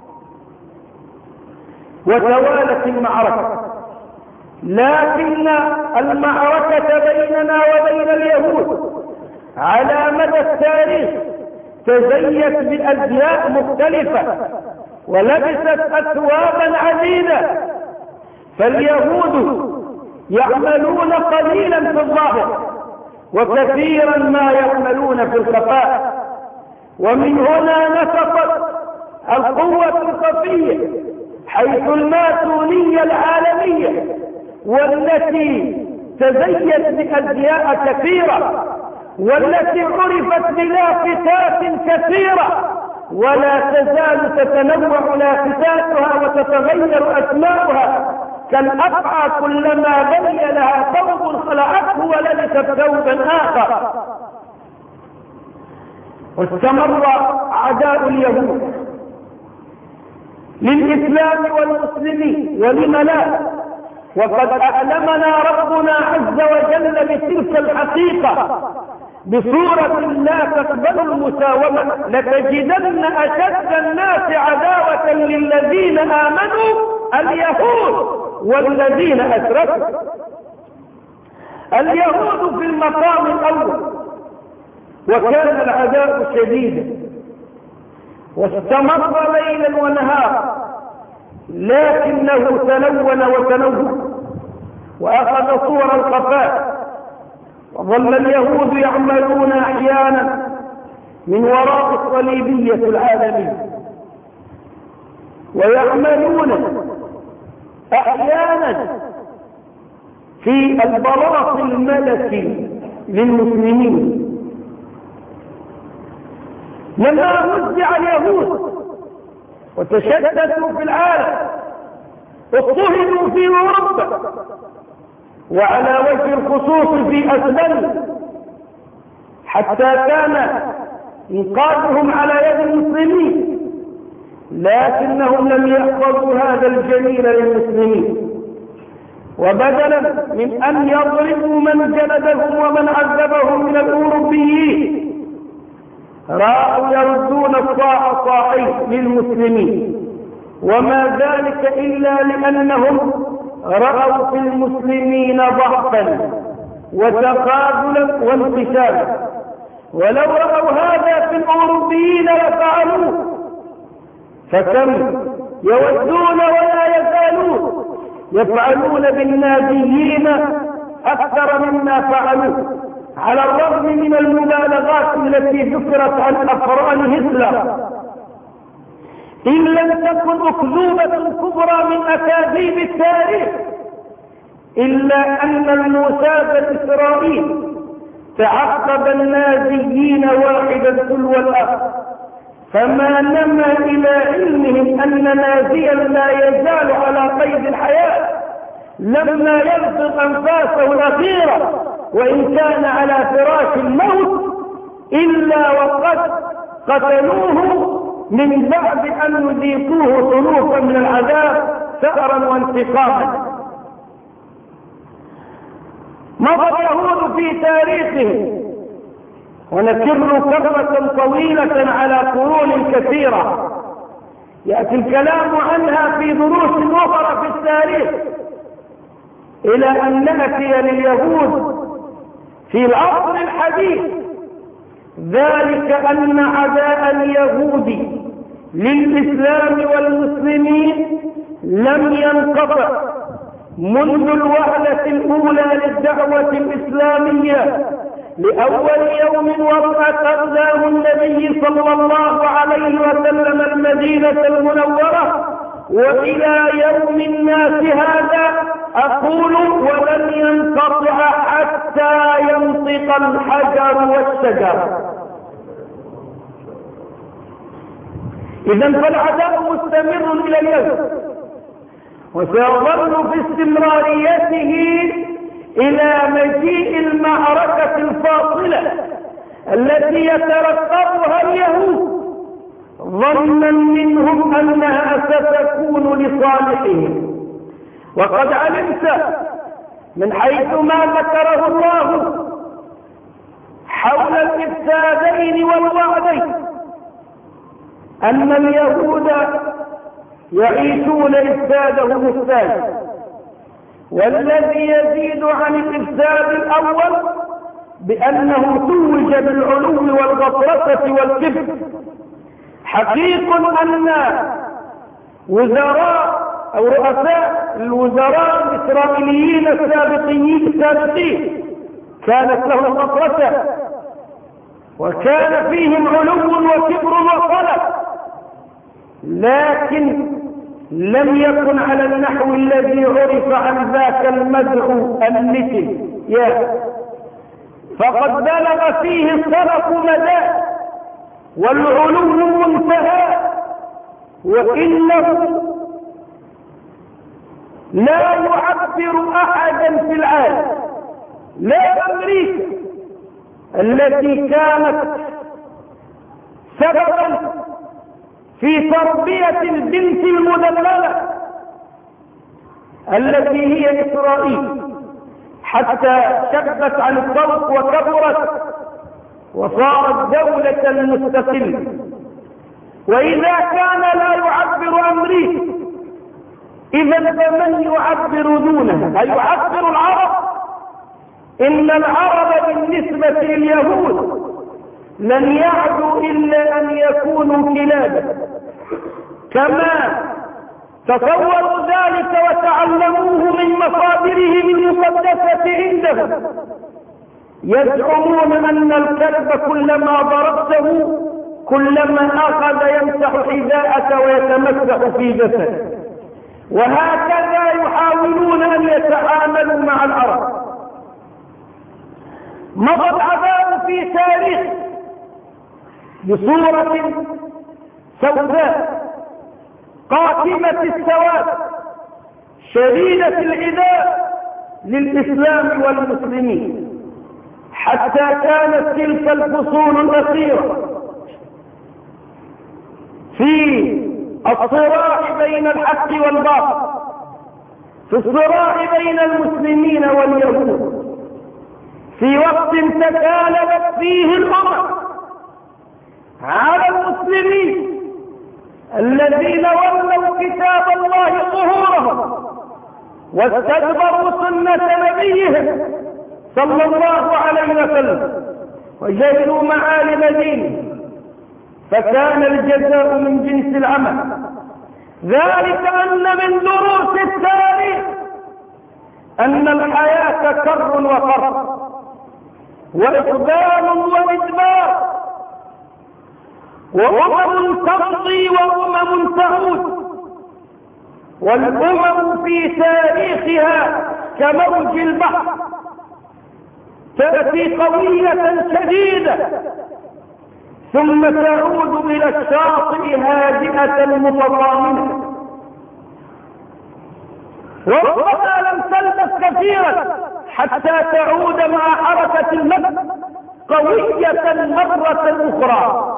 وتوالت المعركة، لكن المعركة بيننا وبين اليهود على مدى التاريخ تزيت بأزياء مختلفة ولبست أثوابا عديدة، فاليهود يعملون قليلا في الظاهر وكثيرا ما يعملون في الخفاء. ومن هنا نشطت القوة الخفية حيث الماسونية العالمية، والتي تزيت بأزياء كثيرة، والتي عرفت بلافتات كثيرة، ولا تزال تتنوع لافتاتها وتتغير أسماؤها كالأقعى، كلما بني لها ثوب خلعته ولبست ثوبا آخر. واستمر عداء اليهود للإسلام والمسلمين، ولم لا؟ وقد أعلمنا ربنا عز وجل بتلك الحقيقة بصورة لا تقبل المساومة: لتجدن أشد الناس عداوة للذين آمنوا اليهود والذين أشركوا. اليهود في المقام الأول، وكان العداء شديدا واستمر ليلا ونهارا، لكنه تلون وتنوع وأخذ صور الخفاء. وظل اليهود يعملون أحيانا من وراء الصليبية العالمية، ويعملون أحيانا في البلاط الملكي للمسلمين. لما وزع اليهود وتشتتوا في العالم اضطهدوا في أوروبا، وعلى وجه الخصوص في أسبانيا، حتى كان إنقاذهم على يد المسلمين، لكنهم لم يحفظوا هذا الجميل للمسلمين، وبدلا من أن يضربوا من جلدهم ومن عذبهم من الأوروبيين راحوا يردون الصاع صاعين للمسلمين، وما ذلك إلا لأنهم رأوا في المسلمين ضعفا وتقابلا وانقساما، ولو رأوا هذا في الأوروبيين لفعلوه، فكم يودون ولا يزالون يفعلون بالنازيين أكثر مما فعلوه، على الرغم من المبالغات التي ذكرت عن أفراد هتلر، إن لم تكن أكذوبة كبرى من أكاذيب التاريخ، إلا أن الموساد الإسرائيلي تعقب النازيين واحدا تلو الآخر، فما نما إلى علمهم أن نازيا لا يزال على قيد الحياة لما يلفظ أنفاسه الأخيرة وإن كان على فراش الموت، إلا وقد قتلوه من بعد أن يذيقوه طلوفا من العذاب ثأرا وانتقاما. مضى اليهود في تاريخهم، ونكر كرة طويلة على قرون كثيرة يأتي الكلام عنها في دروس أخرى في التاريخ، إلى أن نأتي لليهود في العصر الحديث ذلك أن عداء اليهود للإسلام والمسلمين لم ينقطع منذ الوهلة الأولى للدعوة الإسلامية، لأول يوم وقته النبي صلى الله عليه وسلم المدينة المنورة، وإلى يوم الناس هذا أقول ولن ينقطع حتى ينطق الحجر والشجر. إذن فالعداء مستمر إلى اليوم، وسيظل في استمراريته إلى مجيء المعركة الفاصلة التي يترقبها اليهود ظنا منهم أنها ستكون لصالحهم. وقد علمت من حيث ما ذكره الله حول الإفسادين والوعدين أن اليهود يعيشون إفسادهم الثاني، والذي يزيد عن الإفساد الأول بأنه توج بالعلو والغطرسة والكبر. حقيق أن وزراء أو رؤساء الوزراء الإسرائيليين السابقين كانت لهم غطرسة، وكان فيهم علو وكبر وطلب، لكن لم يكن على النحو الذي عرف عن ذاك المدعو النتن، فقد بلغ فيه الصرف مدى والعلو منتهى، وإنه لا يعبر أحدا في العالم، لا أمريكا التي كانت سببا في تربية البنت المدللة التي هي إسرائيل حتى شبت عن الطرق وكبرت وصارت دولة مستقلة. وإذا كان لا يعبر أمريكا، إذا فمن يعبر دونه؟ أيعبر العرب؟ إن العرب بالنسبة لليهود لن يعدوا إلا أن يكونوا كلابا، كما تصوروا ذلك وتعلموه من مصادرهم المقدسة عندهم. يزعمون أن الكلب كلما ضربته كلما أخذ يمسح حذاءك ويتمسح في جسده، وهكذا يحاولون أن يتعاملوا مع العرب. مضى العذاب في تاريخ بصورة سوداء قاتمة السواد شديدة العداء للإسلام والمسلمين، حتى كانت تلك الفصول الأخيرة في الصراع بين الحق والباطل، في الصراع بين المسلمين واليهود، في وقت تكالبت فيه الأمم على المسلمين الذين ولوا كتاب الله ظهورهم واستكبروا سنة نبيهم صلى الله عليه وسلم وجهلوا معالم دينه، فكان الجزاء من جنس العمل. ذلك أن من دروس التاريخ أن الحياة كر وفر وإقبال وإدبار، وأمم تمضي وأمم تعود، والأمم في تاريخها كموج البحر تأتي قوية شديدة ثم تعود إلى الشاطئ هادئة متضامنة، وربما لم تلبث كثيرا حتى تعود مع حركة المد قوية مرة أخرى.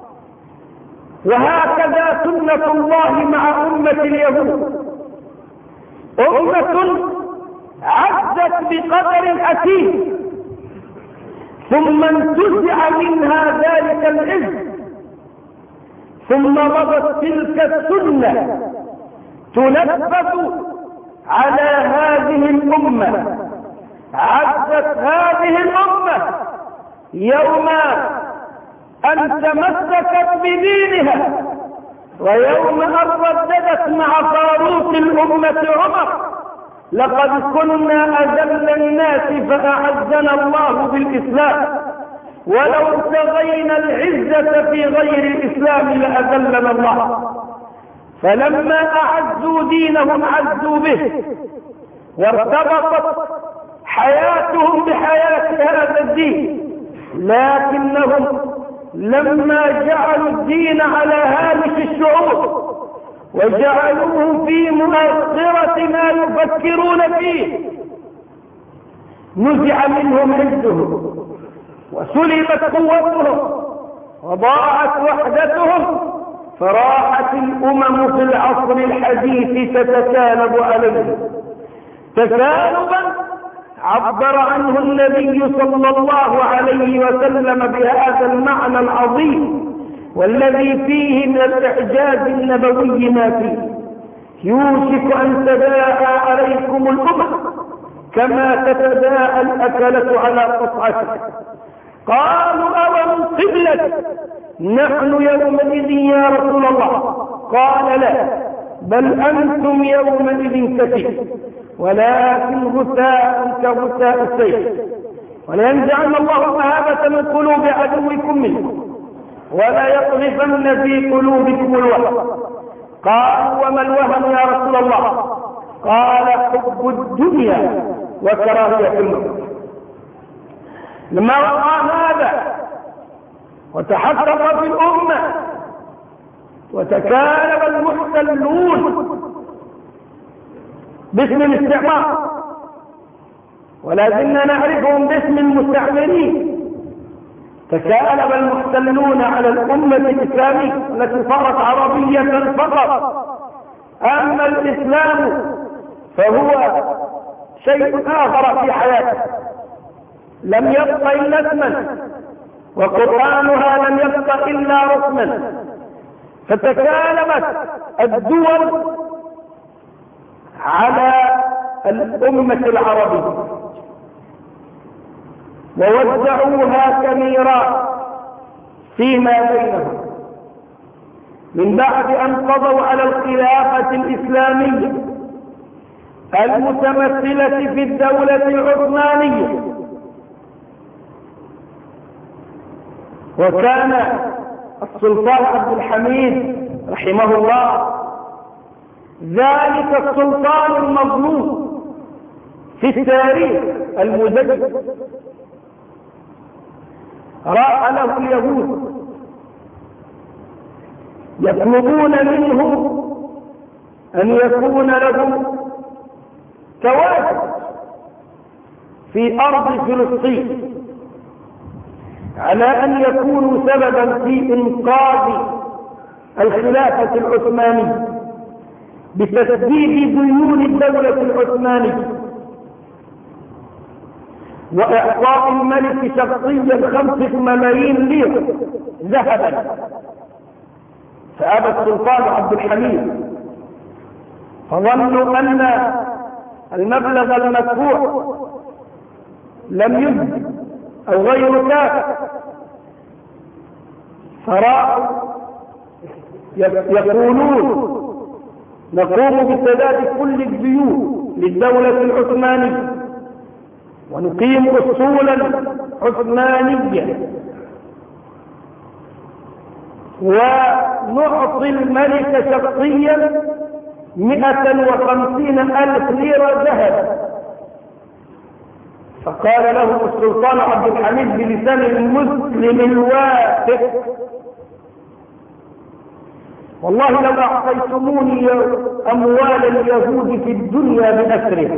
وهكذا سنة الله مع أمة اليهود، أمة عزت بقدر حكيم ثم انتزع منها ذلك العز، ثم مضت تلك السنة تنفذ على هذه الأمة. عزت هذه الأمة يوم أن تمسكت بدينها، ويوم أن رددت مع فاروق الأمة عمر: لقد كنا أذل الناس فأعزنا الله بالإسلام، ولو ابتغينا العزة في غير الإسلام لأذلنا الله. فلما أعزوا دينهم عزوا به، وارتبطت حياتهم بحياة هذا الدين، لكنهم لما جعلوا الدين على هامش الشعور وجعلوه في مؤخرة ما يفكرون فيه، نزع منهم عزهم وسلبت قوتهم وضاعت وحدتهم، فراحت الأمم في العصر الحديث تتكالب عليه تكالبا عبر عنه النبي صلى الله عليه وسلم بهذا المعنى العظيم والذي فيه من الإعجاز النبوي ما فيه: يوشك أن تداعى عليكم الأمم كما تتداعى الأكلة على قطعته. قالوا أو من قبلة نحن يومئذ يا رسول الله؟ قال لا، بل أنتم يومئذ كثير ولكن غثاء كغثاء السيل، ولينزعن الله المهابة من قلوب عدوكم منه ولا يقذفن في قلوبكم الوهن. قالوا وما الوهن يا رسول الله؟ قال حب الدنيا وكراهية الموت. لما رأى هذا وتحقق في الأمة وتكالب المحتلون باسم الاستعمار، ولا زلنا نعرفهم باسم المستعمرين، تكالب المحتلون على الأمة الإسلامية التي صارت عربية فقط. أما الإسلام فهو شيء آخر في حياته، لم يبق إلا اسما، وقرآنها لم يبق إلا رسما. فتكالبت الدول على الأمة العربية ووزعوها كميراث فيما بينهم من بعد أن قضوا على الخلافة الإسلامية المتمثلة في الدولة العثمانية. وكان السلطان عبد الحميد رحمه الله ذلك السلطان المظلوم في التاريخ المزدجر، راى له اليهود يطلبون منه أن يكون لهم تواجد في أرض فلسطين على أن يكونوا سببا في إنقاذ الخلافة العثمانية بتسديد ديون الدولة العثمانية وإعطاء الملك شخصيا 5 ملايين ليرة ذهبا. فأبى السلطان عبد الحميد، فظنوا أن المبلغ المدفوع لم يجد أو غير كافٍ، فرأوا يقولون نقوم بسداد كل الديون للدولة العثمانية ونقيم أصولا عثمانية ونعطي الملك شخصيا 150,000 ليرة ذهب. فقال له السلطان عبد الحميد بلسان المسلم الواثق والله لو أعطيتموني أموال اليهود في الدنيا بأسرها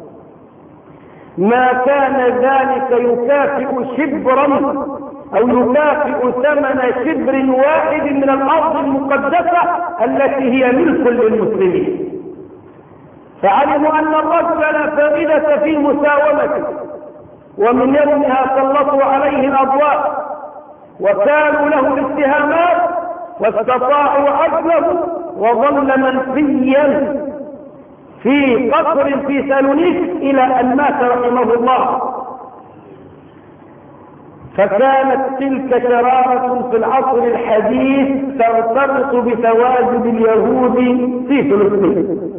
ما كان ذلك يكافئ شبرا أو يكافئ ثمن شبر واحد من الأرض المقدسة التي هي ملك للمسلمين. فعلموا أن الرجل لا فائدة في مساومته، ومن يومها سلطوا عليه الأضواء وكانوا له الاتهامات واستطاعوا عزله، وظل منفيا في قصر في سالونيك إلى أن مات رحمه الله. فكانت تلك شرارة في العصر الحديث ترتبط بتواجد اليهود في فلسطين.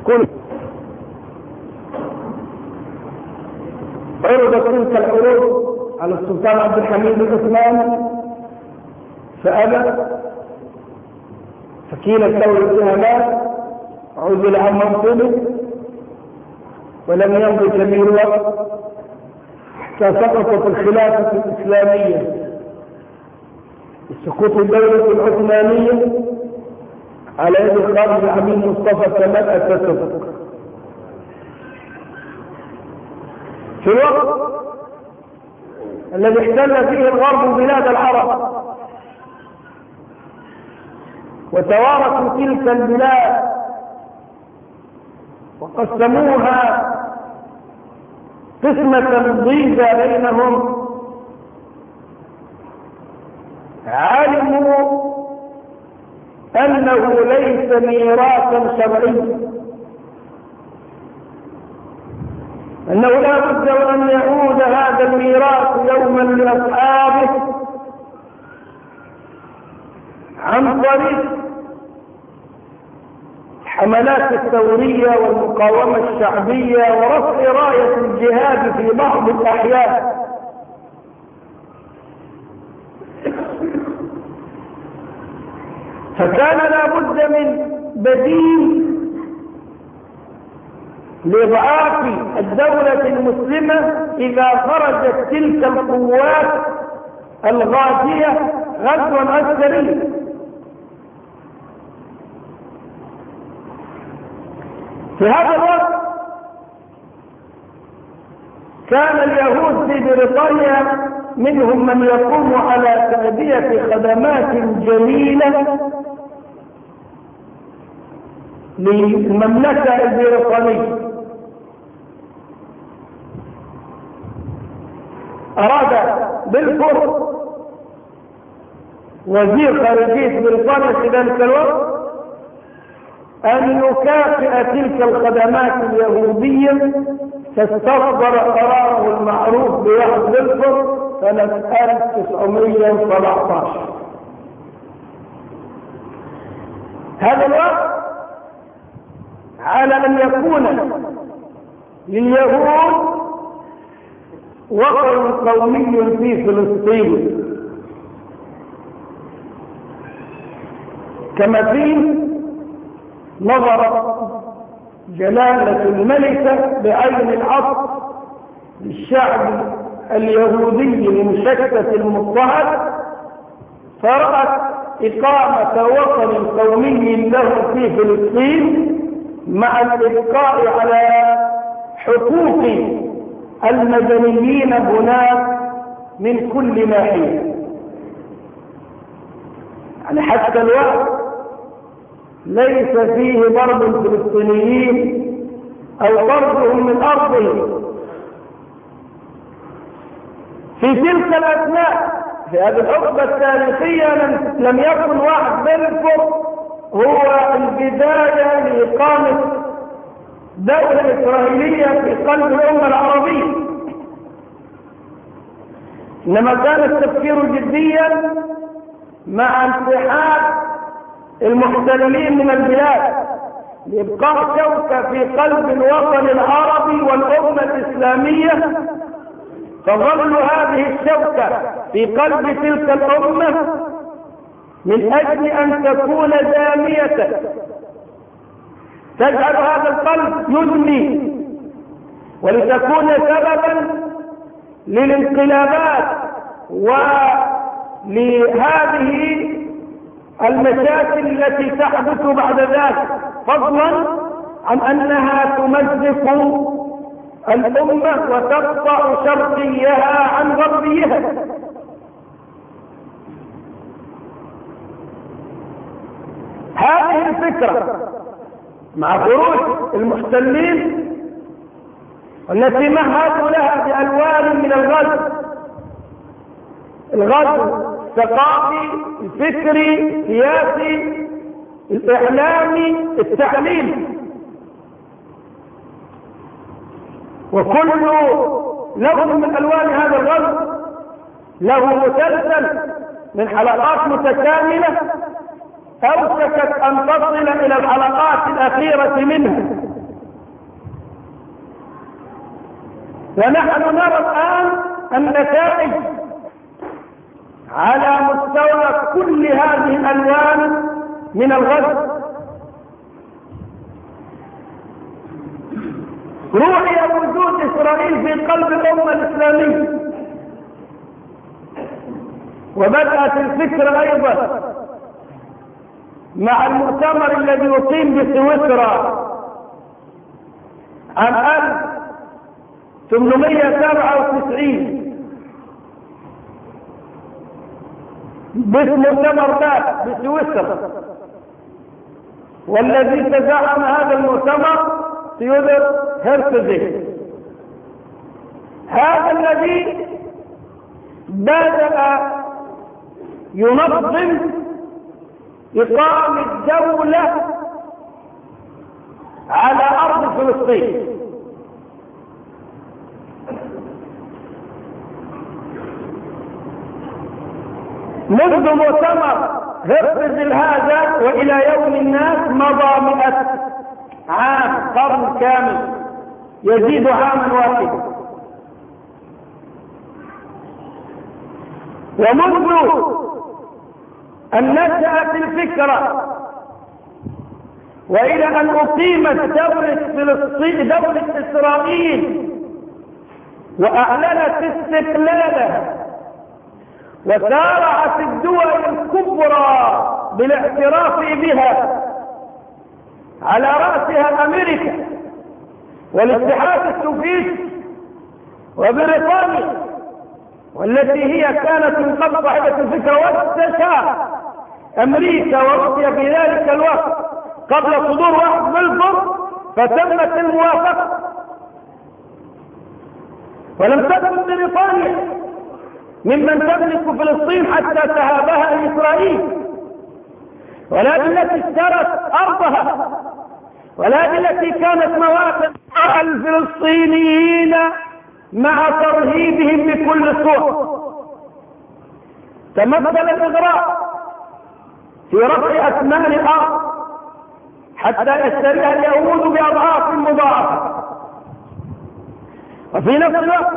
عرضت تلك العروض على السلطان عبد الحميد العثماني فأبى، فكيلت له الاتهامات، عزل عن منصبه ولم يمضي كبير وقت حتى سقطت الخلافة الإسلامية بسقوط الدولة العثمانية على يد الخالد العميد مصطفى كمال أتاتورك. في الوقت الذي احتل فيه الغرب بلاد العرب وتوارثوا تلك البلاد وقسموها قسمة ضيزة بينهم، علموا أنه ليس ميراثا شرعيا، أنه لا بد وأن يعود هذا الميراث يوما لأصحابه عن طريق الحملات الثورية والمقاومة الشعبية ورفع راية الجهاد في بعض الأحيان. فكان لا بد من بديل لإضعاف الدولة المسلمة إذا خرجت تلك القوات الغازية غزوا عسكريا. في هذا الوقت كان اليهود في بريطانيا منهم من يقوم على تأدية خدمات جميلة للمملكة البريطانية. أراد بلفور وزير خارجية بريطانيا في ذلك الوقت أن يكافئ تلك الخدمات اليهودية فاستصدر قراره المعروف بوعد بلفور سنة 1917. هذا الوقت على أن يكون لليهود وطن قومي في فلسطين كما فيه نظر جلالة الملكة بعين العطف للشعب اليهودي المشتت المضطهد، فرأت إقامة وطن قومي له في فلسطين مع الإبقاء على حقوق المدنيين هناك من كل ناحية. يعني حتى الوقت ليس فيه ضرب الفلسطينيين أو طردهم من أرضهم. في تلك الأثناء في هذه الحقبة التاريخية لم يكن وعد بلفور هو البداية لإقامة دولة إسرائيلية في قلب الأمة العربية، إنما كان التفكير جديا مع انسحاب المحتلين من البلاد لإبقاء شوكة في قلب الوطن العربي والأمة الإسلامية. فظل هذه الشوكة في قلب تلك الأمة من أجل أن تكون دامية تجعل هذا القلب يدمي ولتكون سببا للانقلابات ولهذه المشاكل التي تحدث بعد ذلك، فضلا عن أنها تمزق الأمة وتقطع شرقيها عن غربيها. هذه الفكرة مع خروج المحتلين التي مهدوا لها بألوان من الغزو الثقافي، الفكري، السياسي، الإعلامي، التعليمي، وكل لون من ألوان هذا الغزو له مسلسل من حلقات متكاملة أوشكت أن تصل إلى الحلقات الأخيرة منها. ونحن نرى الآن النتائج على مستوى كل هذه الألوان من الغزو. رؤي وجود إسرائيل في قلب الأمة الإسلامية، وبدأت الفكرة أيضا مع المؤتمر الذي يقيم بسويسرا عام 1897 باسم مؤتمر ذات بسويسرا، والذي تزعم هذا المؤتمر ثيودور هرتزل. هذا الذي بدأ ينظم إقامة دولة على أرض فلسطين. منذ مؤتمر هرتزل هذا وإلى يوم الناس مضى 100 عام، قرن كامل يزيد عاما واحدا. ومنذ أن نشأت الفكرة وإلى أن أقيمت دولة فلسطين، دولة إسرائيل، وأعلنت استقلالها وسارعت الدول الكبرى بالاعتراف بها، على رأسها أمريكا والاتحاد السوفيتي وبريطانيا، والتي هي كانت من قبل صاحبة الفكرة، واستشار أمريكا وروسيا في ذلك الوقت قبل صدور واحد بلفور فتمت الموافقة. ولم تكن بريطانيا ممن تملك فلسطين حتى تهابها إسرائيل، ولكن التي اشترت أرضها، ولكن التي كانت مواقف الفلسطينيين مع ترهيبهم بكل صورة. تمثل الإغراء في رفع أثمان الأرض حتى يشتريها اليهود بأضعاف مضاعفة، وفي نفس الوقت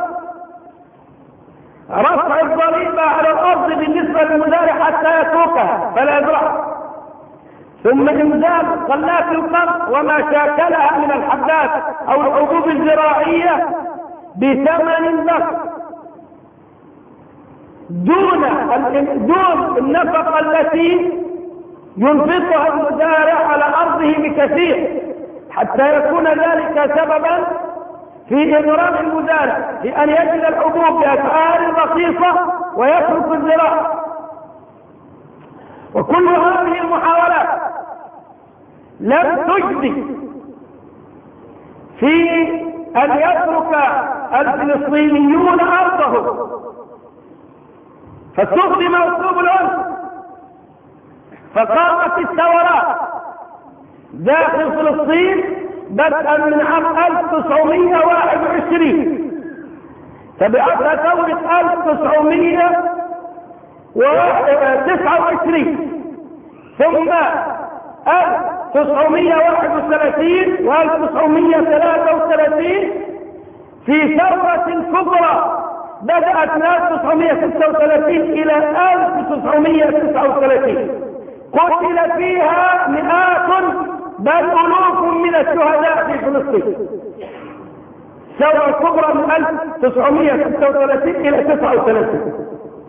رفع الضريبة على الأرض بالنسبة للمزارع حتى يتركها فلا يزرعها، ثم إنزال غلات القمح وما شاكلها من الحبات أو الحبوب الزراعية بثمن ضخم دون النفقة التي ينفقها المزارع على أرضه بكثير، حتى يكون ذلك سببا في إغرام المزارع لأن يجد الحبوب بأسعار رخيصة ويترك الزراعة. وكل هذه المحاولات لم تجدي في أن يترك الفلسطينيون أرضهم، فاستخدم أسلوب العنف، فقامت الثورات داخل فلسطين بدءا من عام 1921، تبعتها ثورة 1929 ثم 1931 و1933 في ثورة كبرى بدأت من 1936 إلى 1939 قتل فيها مئات بل ألوف من الشهداء في فلسطين. الثورة الكبرى من 1936 إلى 39.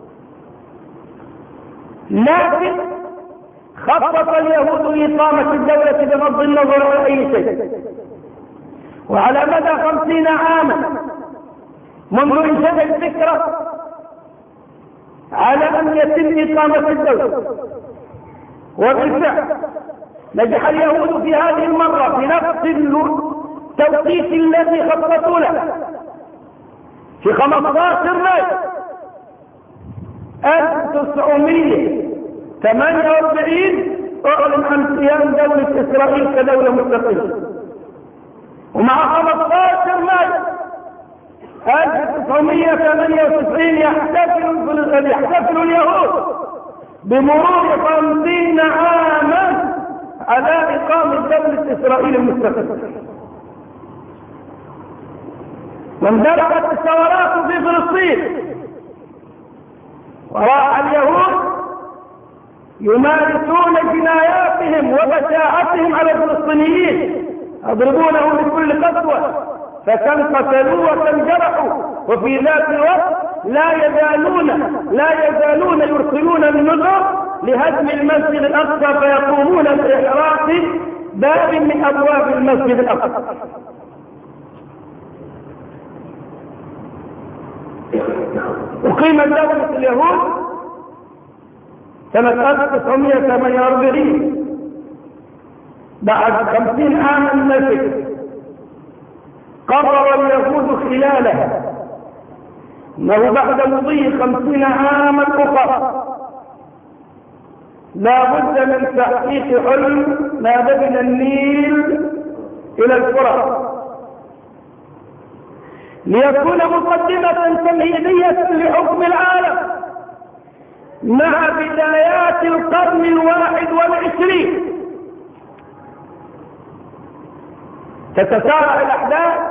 لكن خطط اليهود لإقامة الدولة بغض النظر عن أي شيء، وعلى مدى 50 عاما منذ إنشاء الفكرة على أن يتم إقامة الدولة. وبالفعل نجح اليهود في هذه المرة في نفس التوقيت الذي خططوا له. في 15 مايو 1948 أعلن عن قيام دولة إسرائيل كدولة مستقلة، ومع 15 مايو 1998 يحتفل اليهود بمرور 50 عاما على إقامة دولة إسرائيل المستقلة. واندلعت الثورات في فلسطين، وراح اليهود يمارسون جناياتهم وبشاعتهم على الفلسطينيين، يضربونهم بكل قسوة، فكم قتلوا وكم جرحوا، وفي ذات الوقت لا يزالون يرسلون النذر لهدم المسجد الأقصى، فيقومون بإحراق باب من أبواب المسجد الأقصى. أقيمت دولة اليهود سنة 1948 بعد 50 عاما من الفكر. قرر اليهود خلالها أنه بعد مضي 50 عاما أخرى لا بد من تحقيق حلم ما بين النيل إلى الفرات، ليكون مقدمة تمهيدية لحكم العالم مع بدايات القرن 21 تتسارع الأحداث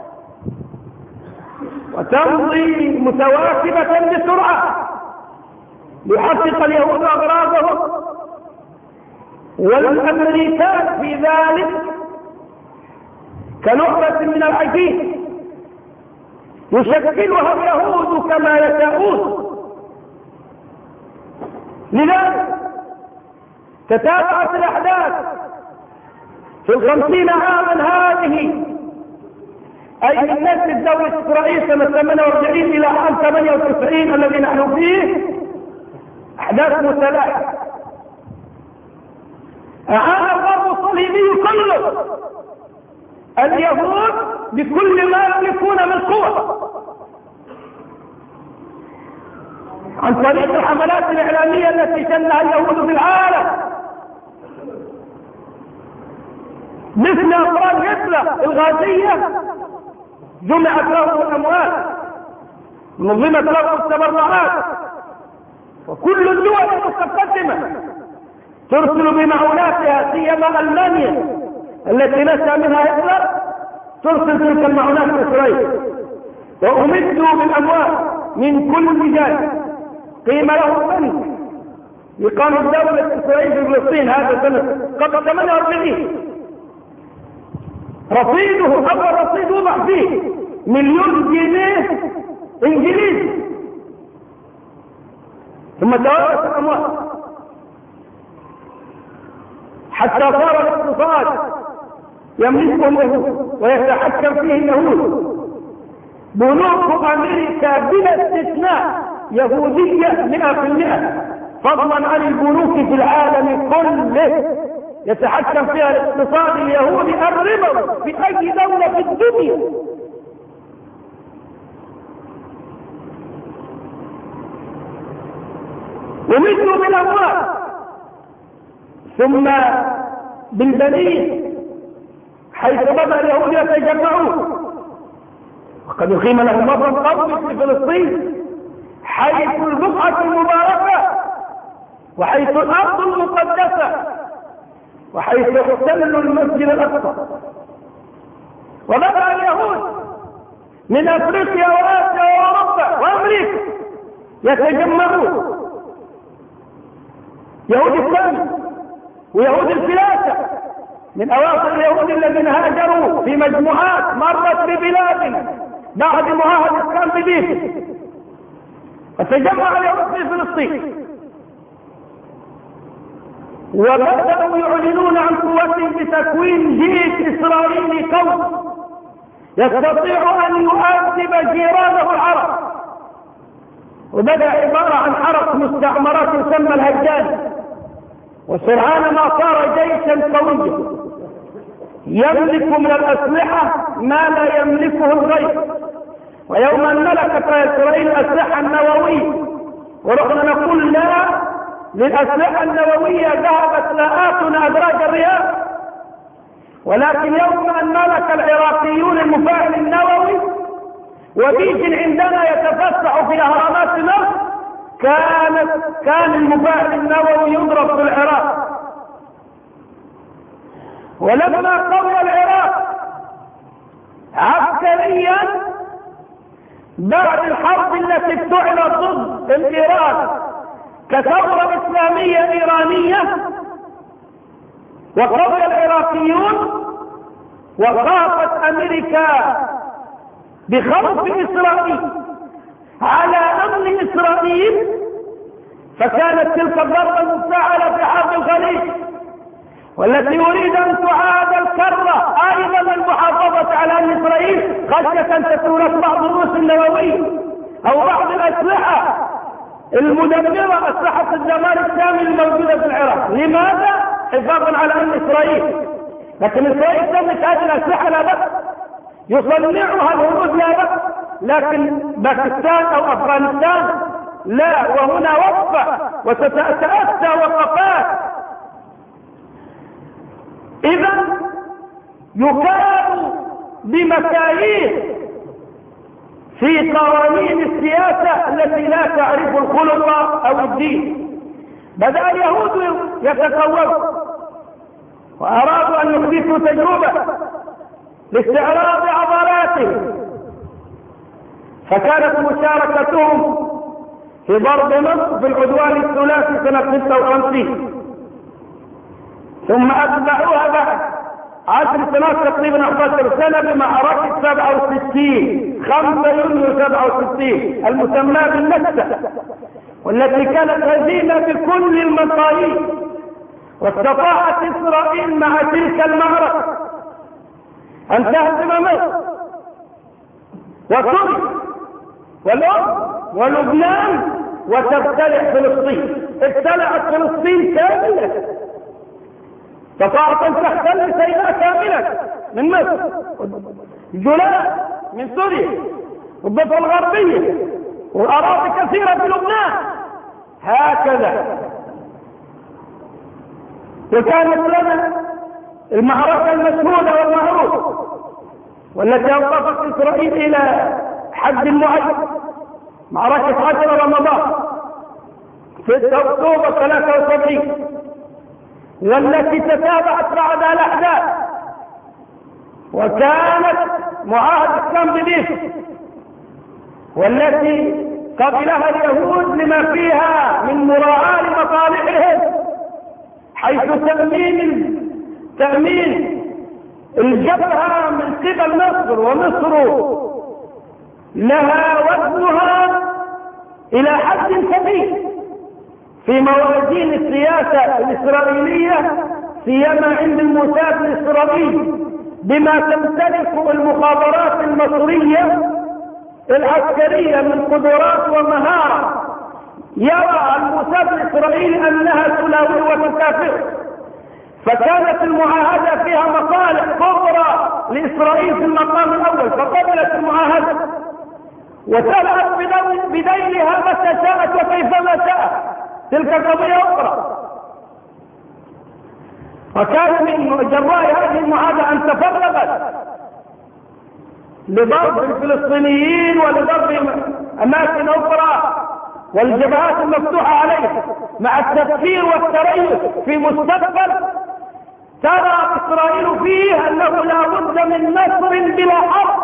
وتمضي متواكبة بسرعة ليحقق اليهود أغراضهم، والأمريكان في ذلك كلعبة من العجين يشكلها اليهود كما يشاءون. لذلك تتابعت الأحداث في 50 عاما هذه، أي من نشأة دولة إسرائيل سنة 48 إلى عام 98 الذي نحن فيه، أحداث متلاحقة. أعان الغرب الصليبي كله اليهود بكل ما يملكون من قوة عن طريق الحملات الإعلامية التي شنها اليهود في العالم، مثل أفراد هتلر الغازية جمعت لهم الأموال، نظمت لهم التبرعات، وكل الدول المتقدمة ترسل بمعوناتها، سيما ألمانيا التي نشأ منها هتلر ترسل تلك المعونات لإسرائيل، وأمدوا بالأموال من كل جانب. قيمة له بنك لإقامة دولة إسرائيل في فلسطين هذا سنة قبل 48، رصيده أول رصيد وضع فيه 1,000,000 جنيه إنجليزي، ثم توارث الأموال حتى صار الاقتصاد يملكه اليهود ويتحكم فيه اليهود. بنوك أمريكا بلا استثناء يهودية 100%، فضلا عن البنوك في العالم كله يتحكم فيها الاقتصاد اليهودي الربوي في أي دولة في الدنيا. ومثلوا بالأموال ثم بالبنين، حيث بدأ اليهود يتجمعون، وقد يقيم لهم مرة قومي في فلسطين حيث البقعة المباركة وحيث الأرض المقدسة وحيث يحتل المسجد الأقصى. وبدأ اليهود من أفريقيا وآسيا وأوروبا وأمريكا يتجمعون، يهود الشام ويهود الفلاسة، من أواخر اليهود الذين هاجروا في مجموعات مرت ببلاد بعد معاهدة كامب ديفيد، فتجمع اليهود في فلسطين وبدأوا يعلنون عن قوتهم بتكوين جيش إسرائيلي قوي يستطيع أن يؤدب جيرانه العرب. وبدأ عبارة عن حرس مستعمرات يسمى الهجان، وسرعان ما صار جيشا قويا يملك من الأسلحة ما لا يملكه الغير. ويوما ملكت إسرائيل الأسلحة النووية، ورحنا نقول لا للأسلحة النووية، ذهبت لاءاتنا أدراج الرياض، ولكن يوم أن ملك العراقيون المفاعل النووي وبيج عندنا يتفسح في أهرامات مصر، كان المفاعل النووي يضرب في العراق. ولما قوي العراق عسكريا بعد الحرب التي افتعلت ضد الإيران كثورة إسلامية إيرانية، وقوي العراقيون وخافت أمريكا بخوف إسرائيل على أمن إسرائيل، فكانت تلك الضربة المفتعلة في حرب الخليج والتي يريد أن تعاد الكرة أيضا المحافظة على أن إسرائيل خشية أن تتورث بعض الرؤوس النووية أو بعض الأسلحة المدمرة، أسلحة الزمان الشامي الموجودة في العراق. لماذا؟ حفاظا على أمن إسرائيل. لكن إسرائيل تملك هذه الأسلحة لا بأس، يصنعها الهنود لا بأس، لكن باكستان أو أفغانستان لا، وهنا وقفة وستتأتى وقفات. إذا يكاد بمكاييل في قوانين السياسة التي لا تعرف الخلق أو الدين. بدأ اليهود يتقوون وأرادوا أن يحدثوا تجربة لاستعراض عضلاتهم، فكانت مشاركتهم في ضرب مصر في العدوان الثلاثي سنة 56، ثم أتبعوها بعد 10 سنوات تقريبا 11 سنة بمعركة 67 5 يونيو 67 المسماة بالنكسة، والتي كانت هزيمة بكل المصايب. واستطاعت إسرائيل مع تلك المعركة أن تهزم مصر وسوريا والأردن ولبنان وتبتلع فلسطين. ابتلعت فلسطين كاملة، استطاعت أن تحتل سيناء كاملة من مصر، جولان من سوريا، والضفة الغربية، والأراضي كثيرة في لبنان. هكذا. وكانت لنا المعركة المشهودة والمعروفة والتي أوقفت إسرائيل إلى حد معين، معركة 10 رمضان 6 أكتوبر 73، والتي تتابعت بعدها الأحداث، وكانت معاهدة كامب ديفيد، والتي قبلها اليهود لما فيها من مراعاة لمصالحهم، حيث تأمين الجبهة من قبل مصر، ومصر لها وزنها إلى حد كبير في موازين السياسة الإسرائيلية، سيما عند الموساد الإسرائيلي بما تمتلك المخابرات المصرية العسكرية من قدرات ومهارة. يرى الموساد الإسرائيلي أنها تلاوي وتكافئ، فكانت المعاهدة فيها مصالح كبرى لإسرائيل في المقام الأول، فقبلت المعاهدة وسلعت بدينها متى شاءت وكيفما شاءت. تلك قضية أخرى. وكان من جراء هذه المعاهدة أن تفرغت لضرب الفلسطينيين ولضرب أماكن أخرى والجبهات المفتوحة عليها، مع التفكير والتريث في مستقبل ترى إسرائيل فيه أنه لا بد من نصر بلا حرب،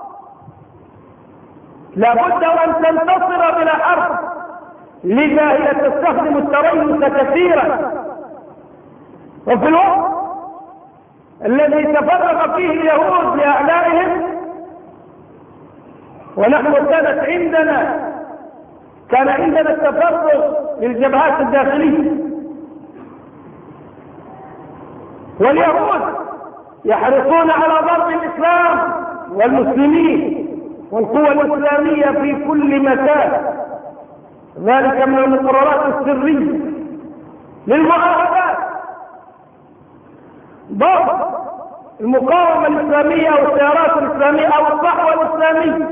لا بد أن تنتصر بلا حرب. لذا هي تستخدم التريث كثيرا. وفي الوقت الذي تفرغ فيه اليهود لأعدائهم، ونحن كان عندنا التفرغ للجبهات الداخلية، واليهود يحرصون على ضرب الإسلام والمسلمين والقوى الإسلامية في كل مكان. ذلك من المقررات السرية للمعاهدات، ضرب المقاومة الإسلامية أو التيارات الإسلامية أو الصحوة الإسلامية.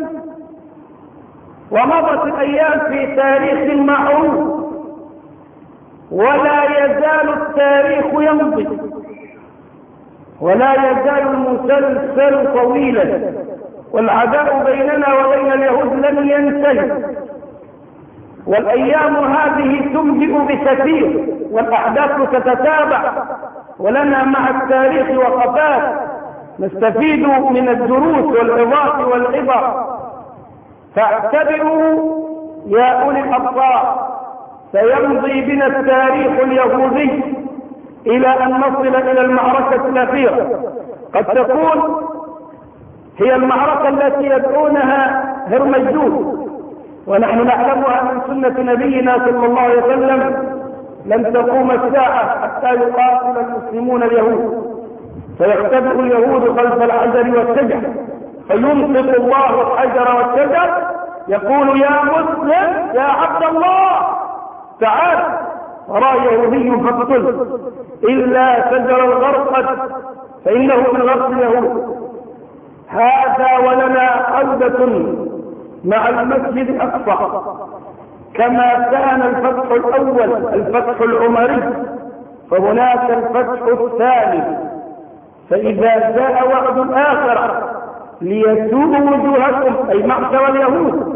ومضت الأيام في تاريخ معروف، ولا يزال التاريخ يمضي، ولا يزال المسلسل طويلا، والعداء بيننا وبين اليهود لن ينتهي. والأيام هذه تنبئ بكثير، والأحداث تتتابع، ولنا مع التاريخ وقفات نستفيد من الدروس والعظات والعبر. فاعتبروا يا أولي الأبصار، سيمضي بنا التاريخ اليهودي إلى أن نصل إلى المعركة الأخيرة، قد تكون هي المعركة التي يدعونها هرمجدون، ونحن نعلمها من سنة نبينا صلى الله عليه وسلم: لن تقوم الساعة حتى يقاتل المسلمون اليهود، فيختبئ اليهود خلف الحجر والشجر، فينطق الله الحجر والشجر يقول: يا مسلم يا عبد الله تعال. وراء يهودي فاقتل إلا شجر الغرقد فإنه من غرق اليهود. هذا ولنا عودة مع المسجد الأقصى، كما كان الفتح الأول الفتح العمري، فهناك الفتح الثاني. فإذا جاء وعد الآخرة ليسوء وجوهكم أي معشر اليهود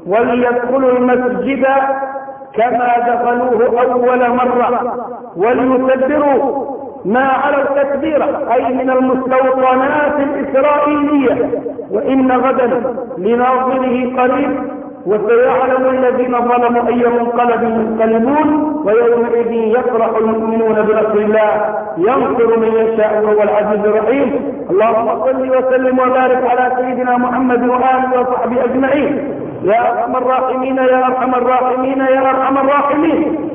وليدخلوا المسجد كما دخلوه أول مرة، وليكبروا ما على التكبيرة أي من المستوطنات الإسرائيلية، وإن غدا لناظره قريب، وسيعلم الذين ظلموا أي منقلب ينقلبون، ويومئذ يفرح المؤمنون بنصر الله ينصر من يشاء وهو العزيز الرحيم. اللهم صل وسلم وبارك على سيدنا محمد وآله وصحبه أجمعين يا أرحم الراحمين يا أرحم الراحمين يا أرحم الراحمين.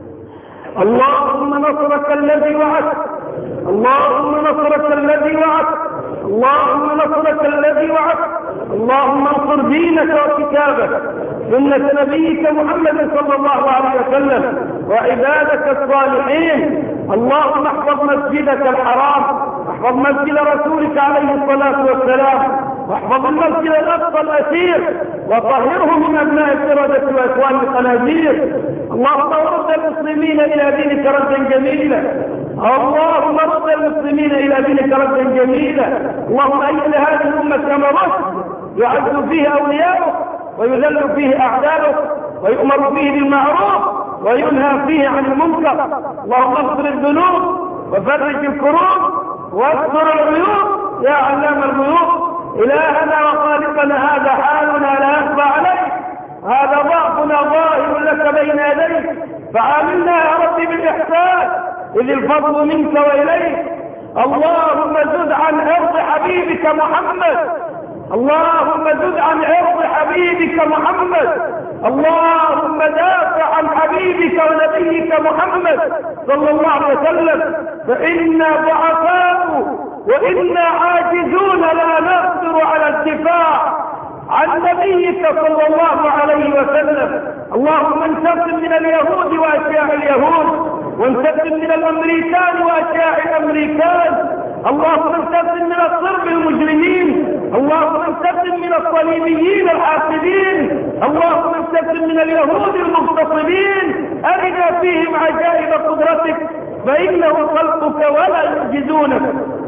اللهم نصرك الذي وعدت، اللهم نصرك الذي وعدت، اللهم نصرك الذي وعدت، اللهم انصر دينك وكتابك سنة نبيك محمد صلى الله عليه وسلم وعبادك الصالحين. اللهم احفظ مسجدك الحرام، احفظ مسجد رسولك عليه الصلاة والسلام، واحفظ المسجد الأقصى الأثير، وطهره من أبناء القردة وإخوان الخنازير. اللهم رد المسلمين إلى دينك ردا جميلا، اللهم رد المسلمين إلى دينك ردا جميلا. اللهم أيد هذه الأمة كما رشد يعز فيه أولياؤك ويذل فيه أعداؤك ويؤمر فيه بالمعروف وينهى فيه عن المنكر. اللهم اغفر الذنوب وفرج الكروب واستر العيوب يا علام الغيوب. إلهنا وخالقنا هذا حالنا لا يخفى عليك، هذا ضعفنا ظاهر لك بين يديك، فعاملنا يا رب بالإحسان إذ الفضل منك وإليك. اللهم زد عن عرض حبيبك محمد، اللهم زد عن عرض حبيبك محمد، اللهم دافع عن حبيبك ونبيك محمد صلى الله عليه وسلم، فإنا ضعفاء وإنا عاجزون لا نقدر على الدفاع عن نبيك صلى الله عليه وسلم. اللهم انتقم من اليهود وأشياء اليهود، وانتقم من الأمريكان وأشياء الأمريكان، اللهم انتقم من الصرب المجرمين، اللهم انتقم من الصليبيين الحاسدين، اللهم انتقم من اليهود المغتصبين، أرنا فيهم عجائب قدرتك فإنه خلقك ولا يعجزونك.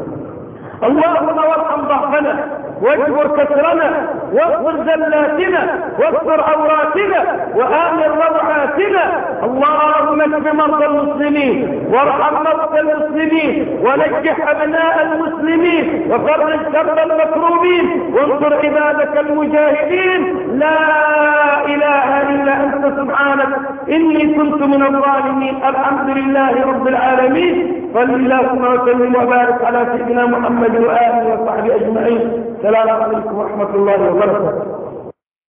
اللهم وارحم ضعفنا واجبر كسرنا واغفر زلاتنا واستر عوراتنا وآمن روعاتنا. اللهم اشف مرضى المسلمين وارحم موتى المسلمين ونجح أبناء المسلمين وفرج كرب المكروبين وانصر عبادك المجاهدين. لا إله إلا أنت سبحانك إني كنت من الظالمين. الحمد لله رب العالمين. صل اللهم وسلم وبارك على سيدنا محمد وآله وصحبه أجمعين. السلام عليكم ورحمة الله وبركاته.